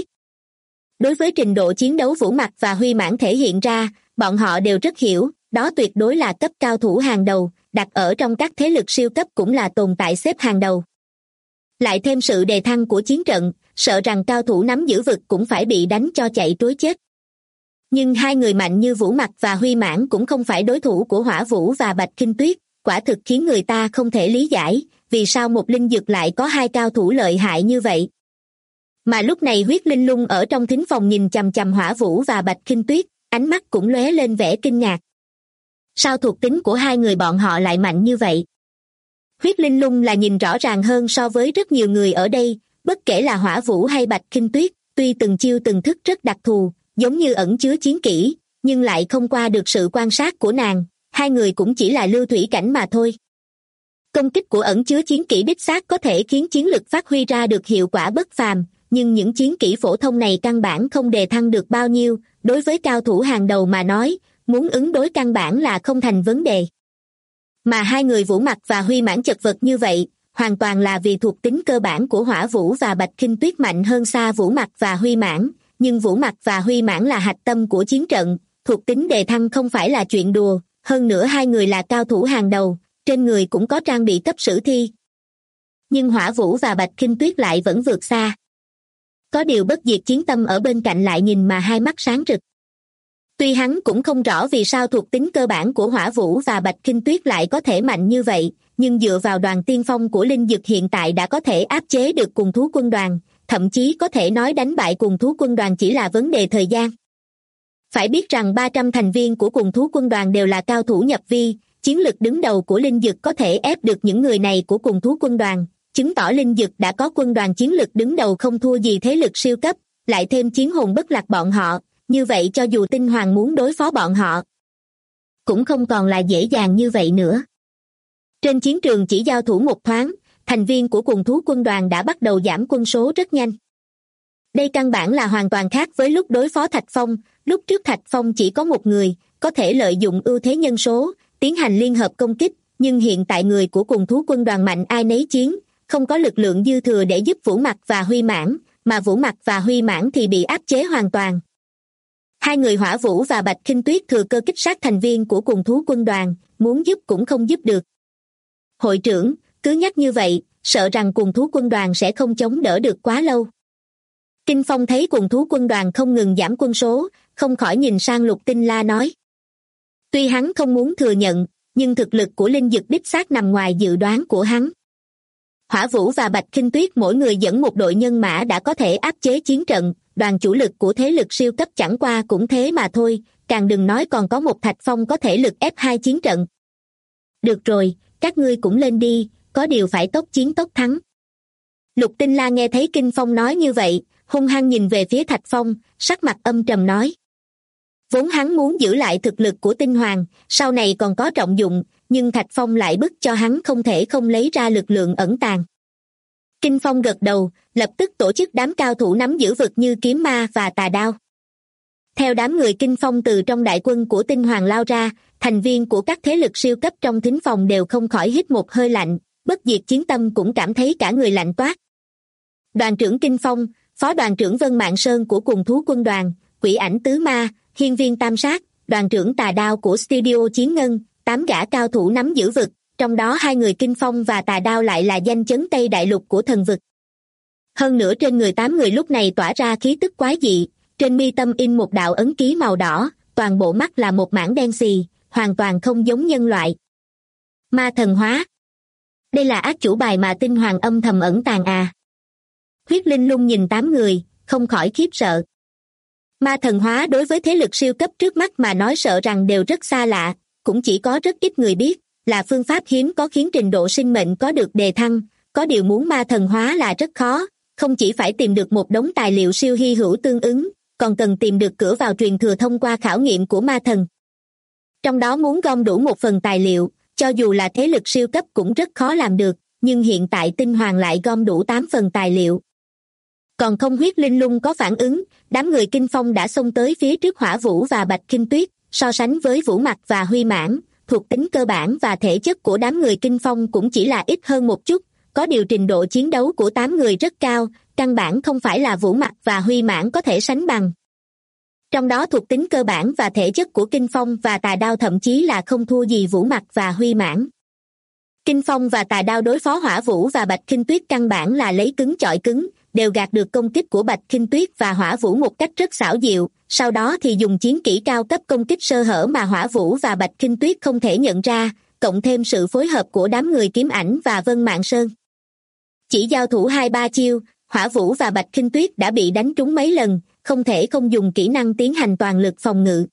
Speaker 2: Đối với trình độ chiến đấu Vũ Mặc và Huy Mãn thể hiện ra, bọn họ đều rất hiểu, đó tuyệt đối là cấp cao thủ hàng đầu, đặt ở trong các thế lực siêu cấp cũng là tồn tại xếp hàng đầu. Lại thêm sự đề thăng của chiến trận, sợ rằng cao thủ nắm giữ vực cũng phải bị đánh cho chạy trối chết. Nhưng 2 người mạnh như Vũ Mặc và Huy Mãn cũng không phải đối thủ của Hỏa Vũ và Bạch Khinh Tuyết, quả thực khiến người ta không thể lý giải, vì sao một Linh Dực lại có 2 cao thủ lợi hại như vậy. Mà lúc này Huyết Linh Lung ở trong thính phòng nhìn chằm chằm Hỏa Vũ và Bạch Khinh Tuyết, ánh mắt cũng lóe lên vẻ kinh ngạc. Sao thuộc tính của 2 người bọn họ lại mạnh như vậy? Huyết Linh Lung là nhìn rõ ràng hơn so với rất nhiều người ở đây, bất kể là Hỏa Vũ hay Bạch Khinh Tuyết, tuy từng chiêu từng thức rất đặc thù, giống như ẩn chứa chiến kỹ, nhưng lại không qua được sự quan sát của nàng, 2 người cũng chỉ là lưu thủy cảnh mà thôi. Công kích của ẩn chứa chiến kỹ đích xác có thể khiến chiến lực phát huy ra được hiệu quả bất phàm, nhưng những chiến kỹ phổ thông này căn bản không đề thăng được bao nhiêu, đối với cao thủ hàng đầu mà nói, muốn ứng đối căn bản là không thành vấn đề. Mà 2 người Vũ Mặc và Huy Mãn chật vật như vậy, hoàn toàn là vì thuộc tính cơ bản của Hỏa Vũ và Bạch Khinh Tuyết mạnh hơn xa Vũ Mặc và Huy Mãn, nhưng Vũ Mặc và Huy Mãn là hạch tâm của chiến trận, thuộc tính đề thăng không phải là chuyện đùa, hơn nữa 2 người là cao thủ hàng đầu, trên người cũng có trang bị cấp sử thi. Nhưng Hỏa Vũ và Bạch Khinh Tuyết lại vẫn vượt xa. Có điều Bất Diệt Chiến Tâm ở bên cạnh lại nhìn mà hai mắt sáng rực. Tuy hắn cũng không rõ vì sao thuộc tính cơ bản của Hỏa Vũ và Bạch Khinh Tuyết lại có thể mạnh như vậy, nhưng dựa vào đoàn tiên phong của Linh Dực hiện tại đã có thể áp chế được cùng thú quân đoàn, thậm chí có thể nói đánh bại cùng thú quân đoàn chỉ là vấn đề thời gian. Phải biết rằng 300 thành viên của cùng thú quân đoàn đều là cao thủ nhập vi, chiến lực đứng đầu của Linh Dực có thể ép được những người này của cùng thú quân đoàn, chứng tỏ Linh Dực đã có quân đoàn chiến lực đứng đầu không thua gì thế lực siêu cấp, lại thêm chiến hồn bất lạc bọn họ, như vậy cho dù tinh hoàng muốn đối phó bọn họ cũng không còn là dễ dàng như vậy nữa. Trên chiến trường chỉ giao thủ một thoáng, thành viên của cùng thú quân đoàn đã bắt đầu giảm quân số rất nhanh. Đây căn bản là hoàn toàn khác với lúc đối phó Thạch Phong. Lúc trước Thạch Phong chỉ có một người, có thể lợi dụng ưu thế nhân số, tiến hành liên hợp công kích, nhưng hiện tại người của cùng thú quân đoàn mạnh ai nấy chiến, không có lực lượng dư thừa để giúp Vũ Mặc và Huy Mãn, mà Vũ Mặc và Huy Mãn thì bị áp chế hoàn toàn. Hai người Hỏa Vũ và Bạch Khinh Tuyết thừa cơ kích sát thành viên của cùng thú quân đoàn, muốn giúp cũng không giúp được. Hội trưởng, cứ nhắc như vậy, sợ rằng cùng thú quân đoàn sẽ không chống đỡ được quá lâu. Kinh Phong thấy cùng thú quân đoàn không ngừng giảm quân số, không khỏi nhìn sang Lục Tinh La nói. Tuy hắn không muốn thừa nhận, nhưng thực lực của Linh Dực đích xác nằm ngoài dự đoán của hắn. Hỏa Vũ và Bạch Khinh Tuyết mỗi người dẫn một đội nhân mã đã có thể áp chế chiến trận, đoàn chủ lực của thế lực siêu cấp chẳng qua cũng thế mà thôi, càng đừng nói còn có một Thạch Phong có thể lực ép hai chiến trận. Được rồi, các ngươi cũng lên đi, có điều phải tốc chiến tốc thắng. Lục Tinh La nghe thấy Kinh Phong nói như vậy, hung hăng nhìn về phía Thạch Phong, sắc mặt âm trầm nói. Vốn hắn muốn giữ lại thực lực của Tinh Hoàng, sau này còn có trọng dụng, nhưng Thạch Phong lại bức cho hắn không thể không lấy ra lực lượng ẩn tàng. Kinh Phong gật đầu, lập tức tổ chức đám cao thủ nắm giữ vực như kiếm ma và tà đao. Theo đám người Kinh Phong từ trong đại quân của Tinh Hoàng lao ra, thành viên của các thế lực siêu cấp trong thính phòng đều không khỏi hít một hơi lạnh, Bất Diệt Chiến Tâm cũng cảm thấy cả người lạnh toát. Đoàn trưởng Kinh Phong, phó đoàn trưởng Vân Mạn Sơn của cùng thú quân đoàn, Quỷ Ảnh Tứ Ma, Hiên Viên Tam Sát, đoàn trưởng Tà Đao của Studio Chiến Ngân, 8 gã cao thủ nắm giữ vực, trong đó 2 người Kinh Phong và Tà Đao lại là danh chấn Tây Đại Lục của thần vực. Hơn nữa trên người 8 người lúc này tỏa ra khí tức quái dị, trên mi tâm in một đạo ấn ký màu đỏ, toàn bộ mắt là một mảng đen xì, hoàn toàn không giống nhân loại. Ma thần hóa. Đây là ác chủ bài mà Tinh Hoàng âm thầm ẩn tàng à? Huyết Linh Lung nhìn 8 người, không khỏi khiếp sợ. Ma thần hóa đối với thế lực siêu cấp trước mắt mà nói sợ rằng đều rất xa lạ, cũng chỉ có rất ít người biết, là phương pháp hiếm có khiến trình độ sinh mệnh có được đề thăng, có điều muốn ma thần hóa là rất khó, không chỉ phải tìm được một đống tài liệu siêu hy hữu tương ứng, còn cần tìm được cửa vào truyền thừa thông qua khảo nghiệm của ma thần. Trong đó muốn gom đủ một phần tài liệu, cho dù là thế lực siêu cấp cũng rất khó làm được, nhưng hiện tại Tinh Hoàng lại gom đủ 8 phần tài liệu. Còn không Huyết Linh Lung có phản ứng, đám người Kinh Phong đã xông tới phía trước Hỏa Vũ và Bạch Khinh Tuyết, so sánh với Vũ Mặc và Huy Mãn, thuộc tính cơ bản và thể chất của đám người Kinh Phong cũng chỉ là ít hơn một chút, có điều trình độ chiến đấu của 8 người rất cao, căn bản không phải là Vũ Mặc và Huy Mãn có thể sánh bằng. Trong đó thuộc tính cơ bản và thể chất của Kinh Phong và Tà Đao thậm chí là không thua gì Vũ Mặc và Huy Mãn. Kinh Phong và Tà Đao đối phó Hỏa Vũ và Bạch Khinh Tuyết căn bản là lấy cứng chọi cứng, đều gạt được công kích của Bạch Khinh Tuyết và Hỏa Vũ một cách rất xảo diệu, sau đó thì dùng chiến kỹ cao cấp công kích sơ hở mà Hỏa Vũ và Bạch Khinh Tuyết không thể nhận ra, cộng thêm sự phối hợp của đám người Kiếm Ảnh và Vân Mạn Sơn. Chỉ giao thủ 2-3 chiêu, Hỏa Vũ và Bạch Khinh Tuyết đã bị đánh trúng mấy lần, không thể không dùng kỹ năng tiến hành toàn lực phòng ngự.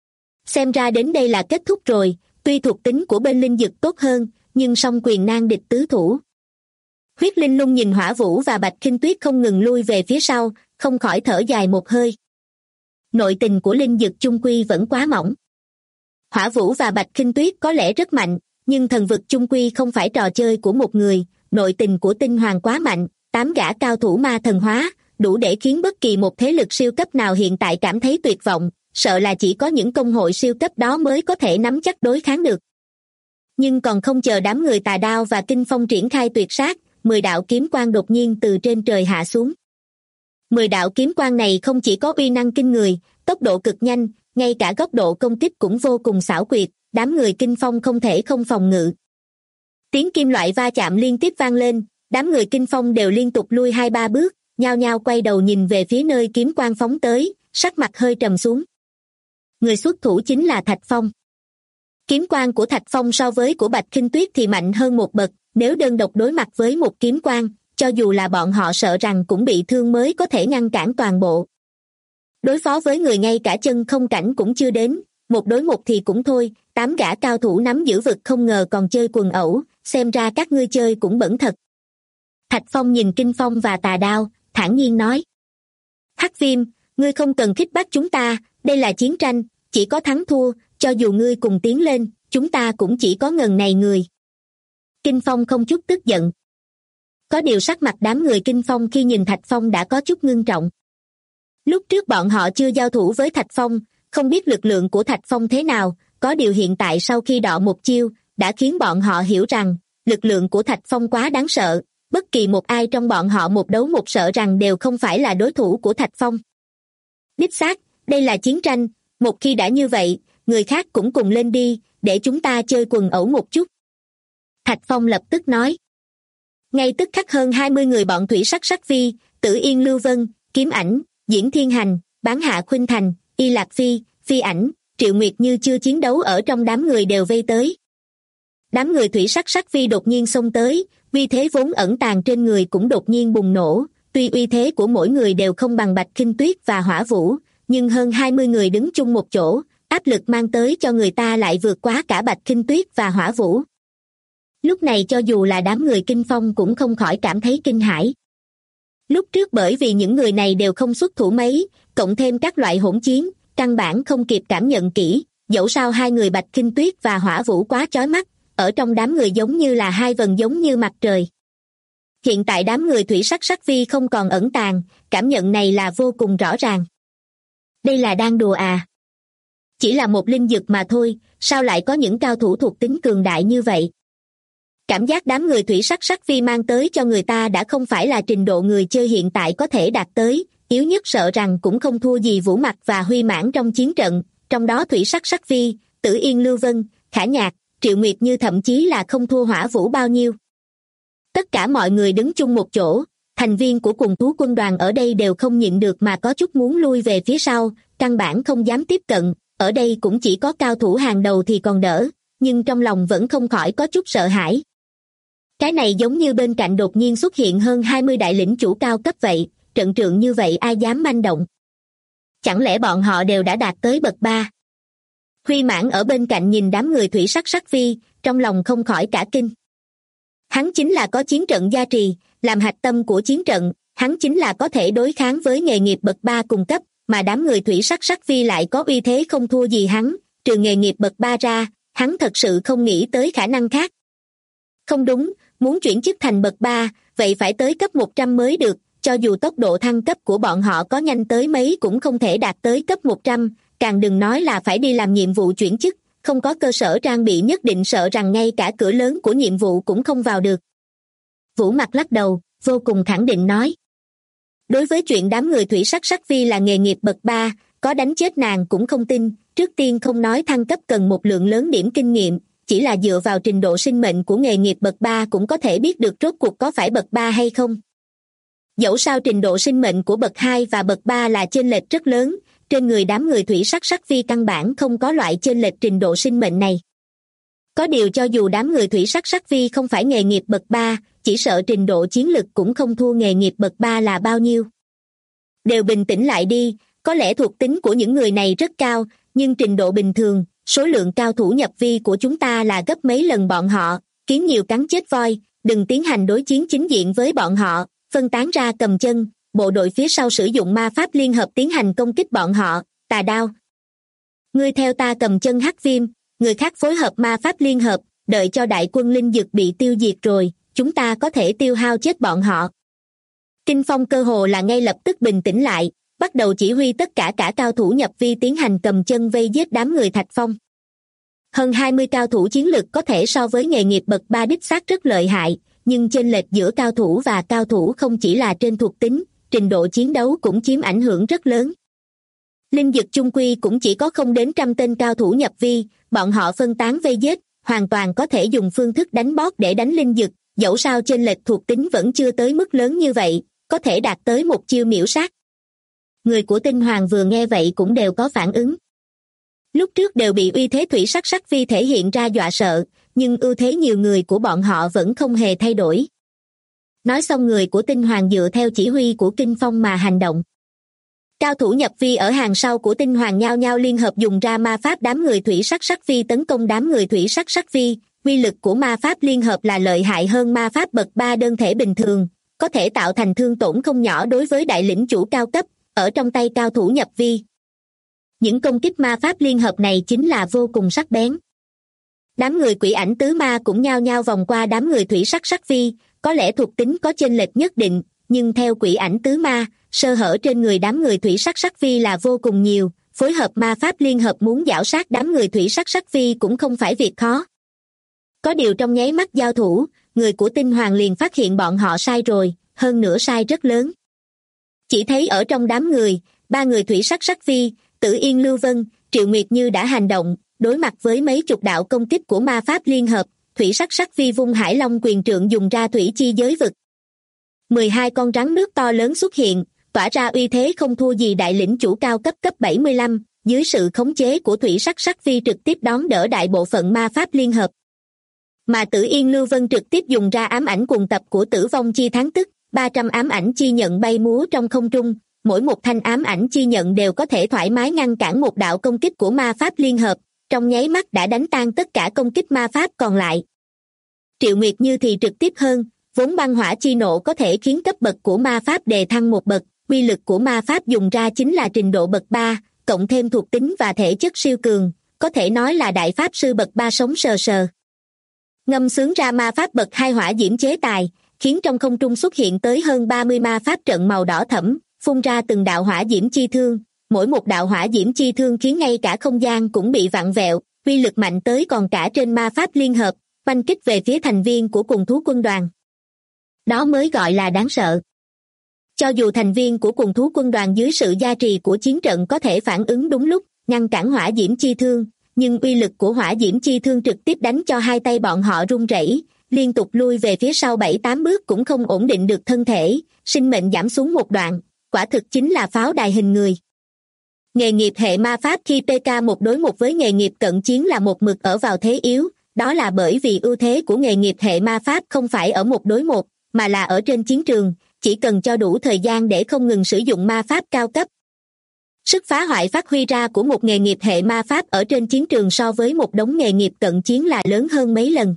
Speaker 2: Xem ra đến đây là kết thúc rồi, tuy thuộc tính của bên Linh Dực tốt hơn, nhưng song quyền nan địch tứ thủ. Huyết Linh Lung nhìn Hỏa Vũ và Bạch Khinh Tuyết không ngừng lui về phía sau, không khỏi thở dài một hơi. Nội tình của Linh Dực chung quy vẫn quá mỏng. Hỏa Vũ và Bạch Khinh Tuyết có lẽ rất mạnh, nhưng thần vực chung quy không phải trò chơi của một người, nội tình của Tinh Hoàng quá mạnh, 8 gã cao thủ ma thần hóa, đủ để khiến bất kỳ một thế lực siêu cấp nào hiện tại cảm thấy tuyệt vọng, sợ là chỉ có những công hội siêu cấp đó mới có thể nắm chắc đối kháng được. Nhưng còn không chờ đám người Tà Đao và Kinh Phong triển khai tuyệt sát, 10 đạo kiếm quang đột nhiên từ trên trời hạ xuống. 10 đạo kiếm quang này không chỉ có uy năng kinh người, tốc độ cực nhanh, ngay cả góc độ công kích cũng vô cùng xảo quyệt, đám người Kinh Phong không thể không phòng ngự. Tiếng kim loại va chạm liên tiếp vang lên, đám người Kinh Phong đều liên tục lui 2-3 bước, nhao nhao quay đầu nhìn về phía nơi kiếm quang phóng tới, sắc mặt hơi trầm xuống. Người xuất thủ chính là Thạch Phong. Kiếm quang của Thạch Phong so với của Bạch Khinh Tuyết thì mạnh hơn một bậc, nếu đơn độc đối mặt với một kiếm quang, cho dù là bọn họ sợ rằng cũng bị thương mới có thể ngăn cản toàn bộ. Đối phó với người ngay cả chân không cảnh cũng chưa đến, một đối một thì cũng thôi, 8 gã cao thủ nắm giữ vực không ngờ còn chơi quần ẩu, xem ra các ngươi chơi cũng bẩn thật. Thạch Phong nhìn Kinh Phong và Tà Đao, thản nhiên nói. Hắc Viêm, ngươi không cần khích bác chúng ta, đây là chiến tranh, chỉ có thắng thua, cho dù ngươi cùng tiến lên, chúng ta cũng chỉ có ngần này người. Kinh Phong không chút tức giận. Có điều sắc mặt đám người Kinh Phong khi nhìn Thạch Phong đã có chút ngưng trọng. Lúc trước bọn họ chưa giao thủ với Thạch Phong, không biết lực lượng của Thạch Phong thế nào, có điều hiện tại sau khi đọ một chiêu, đã khiến bọn họ hiểu rằng, lực lượng của Thạch Phong quá đáng sợ, bất kỳ một ai trong bọn họ một đấu một sợ rằng đều không phải là đối thủ của Thạch Phong. Đích xác, đây là chiến tranh, một khi đã như vậy, người khác cũng cùng lên đi, để chúng ta chơi quần ẩu một chút. Thạch Phong lập tức nói. Ngay tức khắc hơn 20 người bọn Thủy Sắc Sắc Vi, Tử Yên Lưu Vân, Kiếm Ảnh, Diễn Thiên Hành, Bán Hạ Khuynh Thành, Y Lạc Phi, Phi Ảnh, Triệu Nguyệt Như chưa chiến đấu ở trong đám người đều vây tới. Đám người Thủy Sắc Sắc Vi đột nhiên xông tới, uy thế vốn ẩn tàng trên người cũng đột nhiên bùng nổ, tuy uy thế của mỗi người đều không bằng Bạch Khinh Tuyết và Hỏa Vũ, nhưng hơn 20 người đứng chung một chỗ, áp lực mang tới cho người ta lại vượt quá cả Bạch Khinh Tuyết và Hỏa Vũ. Lúc này cho dù là đám người Kinh Phong cũng không khỏi cảm thấy kinh hãi. Lúc trước bởi vì những người này đều không xuất thủ mấy, cộng thêm các loại hỗn chiến, căn bản không kịp cảm nhận kỹ, dẫu sao hai người Bạch Khinh Tuyết và Hỏa Vũ quá chói mắt, ở trong đám người giống như là hai vầng giống như mặt trời. Hiện tại đám người Thủy Sắc Sắc Vi không còn ẩn tàng, cảm nhận này là vô cùng rõ ràng. Đây là đang đùa à? Chỉ là một linh dược mà thôi, sao lại có những cao thủ thuộc tính cường đại như vậy? Cảm giác đám người Thủy Sắc Sắc Vi mang tới cho người ta đã không phải là trình độ người chơi hiện tại có thể đạt tới, yếu nhất sợ rằng cũng không thua gì Vũ Mặc và Huy Mãn trong chiến trận, trong đó Thủy Sắc Sắc Vi, Tử Yên Lưu Vân, Khả Nhạc, Triệu Nguyệt Như thậm chí là không thua Hỏa Vũ bao nhiêu. Tất cả mọi người đứng chung một chỗ, thành viên của cùng thú quân đoàn ở đây đều không nhịn được mà có chút muốn lui về phía sau, căn bản không dám tiếp cận, ở đây cũng chỉ có cao thủ hàng đầu thì còn đỡ, nhưng trong lòng vẫn không khỏi có chút sợ hãi. Cái này giống như bên cạnh đột nhiên xuất hiện hơn 20 đại lĩnh chủ cao cấp vậy, trận trượng như vậy ai dám manh động. Chẳng lẽ bọn họ đều đã đạt tới bậc 3? Huy Mãn ở bên cạnh nhìn đám người Thủy Sắc Sắc Vi, trong lòng không khỏi cả kinh. Hắn chính là có chiến trận gia trì, làm hạch tâm của chiến trận, hắn chính là có thể đối kháng với nghề nghiệp bậc 3 cùng cấp, mà đám người Thủy Sắc Sắc Vi lại có uy thế không thua gì hắn, trừ nghề nghiệp bậc 3 ra, hắn thật sự không nghĩ tới khả năng khác. Không đúng, muốn chuyển chức thành bậc 3, vậy phải tới cấp 100 mới được, cho dù tốc độ thăng cấp của bọn họ có nhanh tới mấy cũng không thể đạt tới cấp 100, càng đừng nói là phải đi làm nhiệm vụ chuyển chức, không có cơ sở trang bị nhất định sợ rằng ngay cả cửa lớn của nhiệm vụ cũng không vào được. Vũ Mặc lắc đầu, vô cùng khẳng định nói. Đối với chuyện đám người Thủy Sắc Sắc Vi là nghề nghiệp bậc 3, có đánh chết nàng cũng không tin, trước tiên không nói thăng cấp cần một lượng lớn điểm kinh nghiệm, chỉ là dựa vào trình độ sinh mệnh của nghề nghiệp bậc 3 cũng có thể biết được rốt cuộc có phải bậc 3 hay không. Dẫu sao trình độ sinh mệnh của bậc 2 và bậc 3 là chênh lệch rất lớn, trên người đám người Thủy Sắc Sắc Vi căn bản không có loại chênh lệch trình độ sinh mệnh này. Có điều cho dù đám người Thủy Sắc Sắc Vi không phải nghề nghiệp bậc 3, chỉ sợ trình độ chiến lực cũng không thua nghề nghiệp bậc 3 là bao nhiêu. Đều bình tĩnh lại đi, có lẽ thuộc tính của những người này rất cao, nhưng trình độ bình thường, số lượng cao thủ nhập vi của chúng ta là gấp mấy lần bọn họ, kiến nhiều cắn chết voi, đừng tiến hành đối chiến chính diện với bọn họ, phân tán ra cầm chân, bộ đội phía sau sử dụng ma pháp liên hợp tiến hành công kích bọn họ, tà đao. Ngươi theo ta cầm chân Hắc Viêm, người khác phối hợp ma pháp liên hợp, đợi cho đại quân linh dực bị tiêu diệt rồi, chúng ta có thể tiêu hao chết bọn họ. Kinh Phong cơ hồ là ngay lập tức bình tĩnh lại, bắt đầu chỉ huy tất cả cao thủ nhập vi tiến hành cầm chân vây giết đám người Thạch Phong. Hơn 20 cao thủ chiến lực có thể so với nghề nghiệp bậc 3 đích xác rất lợi hại, nhưng chênh lệch giữa cao thủ và cao thủ không chỉ là trên thuộc tính, trình độ chiến đấu cũng chiếm ảnh hưởng rất lớn. Linh dực chung quy cũng chỉ có không đến trăm tên cao thủ nhập vi, bọn họ phân tán vây giết, hoàn toàn có thể dùng phương thức đánh bot để đánh linh dực, dẫu sao chênh lệch thuộc tính vẫn chưa tới mức lớn như vậy, có thể đạt tới một chiêu miểu sát. Người của Tinh Hoàng vừa nghe vậy cũng đều có phản ứng. Lúc trước đều bị uy thế Thủy Sắc Sắc Vi thể hiện ra dọa sợ, nhưng ưu thế nhiều người của bọn họ vẫn không hề thay đổi. Nói xong người của Tinh Hoàng dựa theo chỉ huy của Kinh Phong mà hành động. Cao thủ nhập vi ở hàng sau của Tinh Hoàng nhao nhao liên hợp dùng ra ma pháp đám người Thủy Sắc Sắc Vi tấn công đám người Thủy Sắc Sắc Vi, uy lực của ma pháp liên hợp là lợi hại hơn ma pháp bậc 3 đơn thể bình thường, có thể tạo thành thương tổn không nhỏ đối với đại lĩnh chủ cao cấp, ở trong tay cao thủ nhập vi. Những công kích ma pháp liên hợp này chính là vô cùng sắc bén. Đám người quỷ ảnh tứ ma cũng nhao nhao vòng qua đám người thủy sắc sắc vi, có lẽ thuộc tính có chênh lệch nhất định, nhưng theo quỷ ảnh tứ ma, sơ hở trên người đám người thủy sắc sắc vi là vô cùng nhiều, phối hợp ma pháp liên hợp muốn giảo sát đám người thủy sắc sắc vi cũng không phải việc khó. Có điều trong nháy mắt giao thủ, người của tinh hoàng liền phát hiện bọn họ sai rồi, hơn nữa sai rất lớn. Chỉ thấy ở trong đám người, 3 người thủy sắc sắc vi, Tử Yên Lưu Vân, Triệu Nguyệt Như đã hành động, đối mặt với mấy chục đạo công kích của ma pháp liên hợp, thủy sắc sắc vi vung Hải Long quyền trượng dùng ra thủy chi giới vực. 12 con rắn nước to lớn xuất hiện, tỏa ra uy thế không thua gì đại lĩnh chủ cao cấp cấp 75, dưới sự khống chế của thủy sắc sắc vi trực tiếp đón đỡ đại bộ phận ma pháp liên hợp. Mà Tử Yên Lưu Vân trực tiếp dùng ra ám ảnh cuồng tập của Tử Vong Chi Thắng Tức, 300 ám ảnh chi nhận bay múa trong không trung, mỗi một thanh ám ảnh chi nhận đều có thể thoải mái ngăn cản một đạo công kích của ma pháp liên hợp, trong nháy mắt đã đánh tan tất cả công kích ma pháp còn lại. Triệu Nguyệt Như thì trực tiếp hơn, vốn băng hỏa chi nộ có thể khiến cấp bậc của ma pháp đề thăng một bậc, uy lực của ma pháp dùng ra chính là trình độ bậc 3, cộng thêm thuộc tính và thể chất siêu cường, có thể nói là đại pháp sư bậc 3 sống sờ sờ. Ngâm sướng ra ma pháp bậc 2 hỏa diễm chế tài, khiến trong không trung xuất hiện tới hơn 30 ma pháp trận màu đỏ thẫm, phun ra từng đạo hỏa diễm chi thương, mỗi một đạo hỏa diễm chi thương khiến ngay cả không gian cũng bị vặn vẹo, uy lực mạnh tới còn cả trên ma pháp liên hợp, oanh kích về phía thành viên của cùng thú quân đoàn. Đó mới gọi là đáng sợ. Cho dù thành viên của cùng thú quân đoàn dưới sự gia trì của chiến trận có thể phản ứng đúng lúc, ngăn cản hỏa diễm chi thương, nhưng uy lực của hỏa diễm chi thương trực tiếp đánh cho hai tay bọn họ run rẩy, liên tục lui về phía sau 7-8 bước cũng không ổn định được thân thể, sinh mệnh giảm xuống một đoạn, quả thực chính là pháo đài hình người. Nghề nghiệp hệ ma pháp khi PK 1 đối 1 với nghề nghiệp cận chiến là một mực ở vào thế yếu, đó là bởi vì ưu thế của nghề nghiệp hệ ma pháp không phải ở 1 đối 1, mà là ở trên chiến trường, chỉ cần cho đủ thời gian để không ngừng sử dụng ma pháp cao cấp. Sức phá hoại phát huy ra của một nghề nghiệp hệ ma pháp ở trên chiến trường so với một đống nghề nghiệp cận chiến là lớn hơn mấy lần.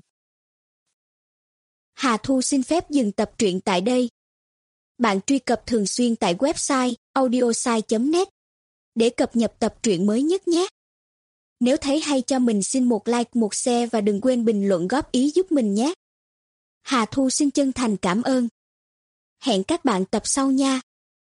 Speaker 3: Hà Thu xin phép dừng tập truyện tại đây. Bạn truy cập thường xuyên tại website audiosai.net để cập nhật tập truyện mới nhất nhé. Nếu thấy hay cho mình xin một like, một share và đừng quên bình luận góp ý giúp mình nhé. Hà Thu xin chân thành cảm ơn. Hẹn các bạn tập sau nha.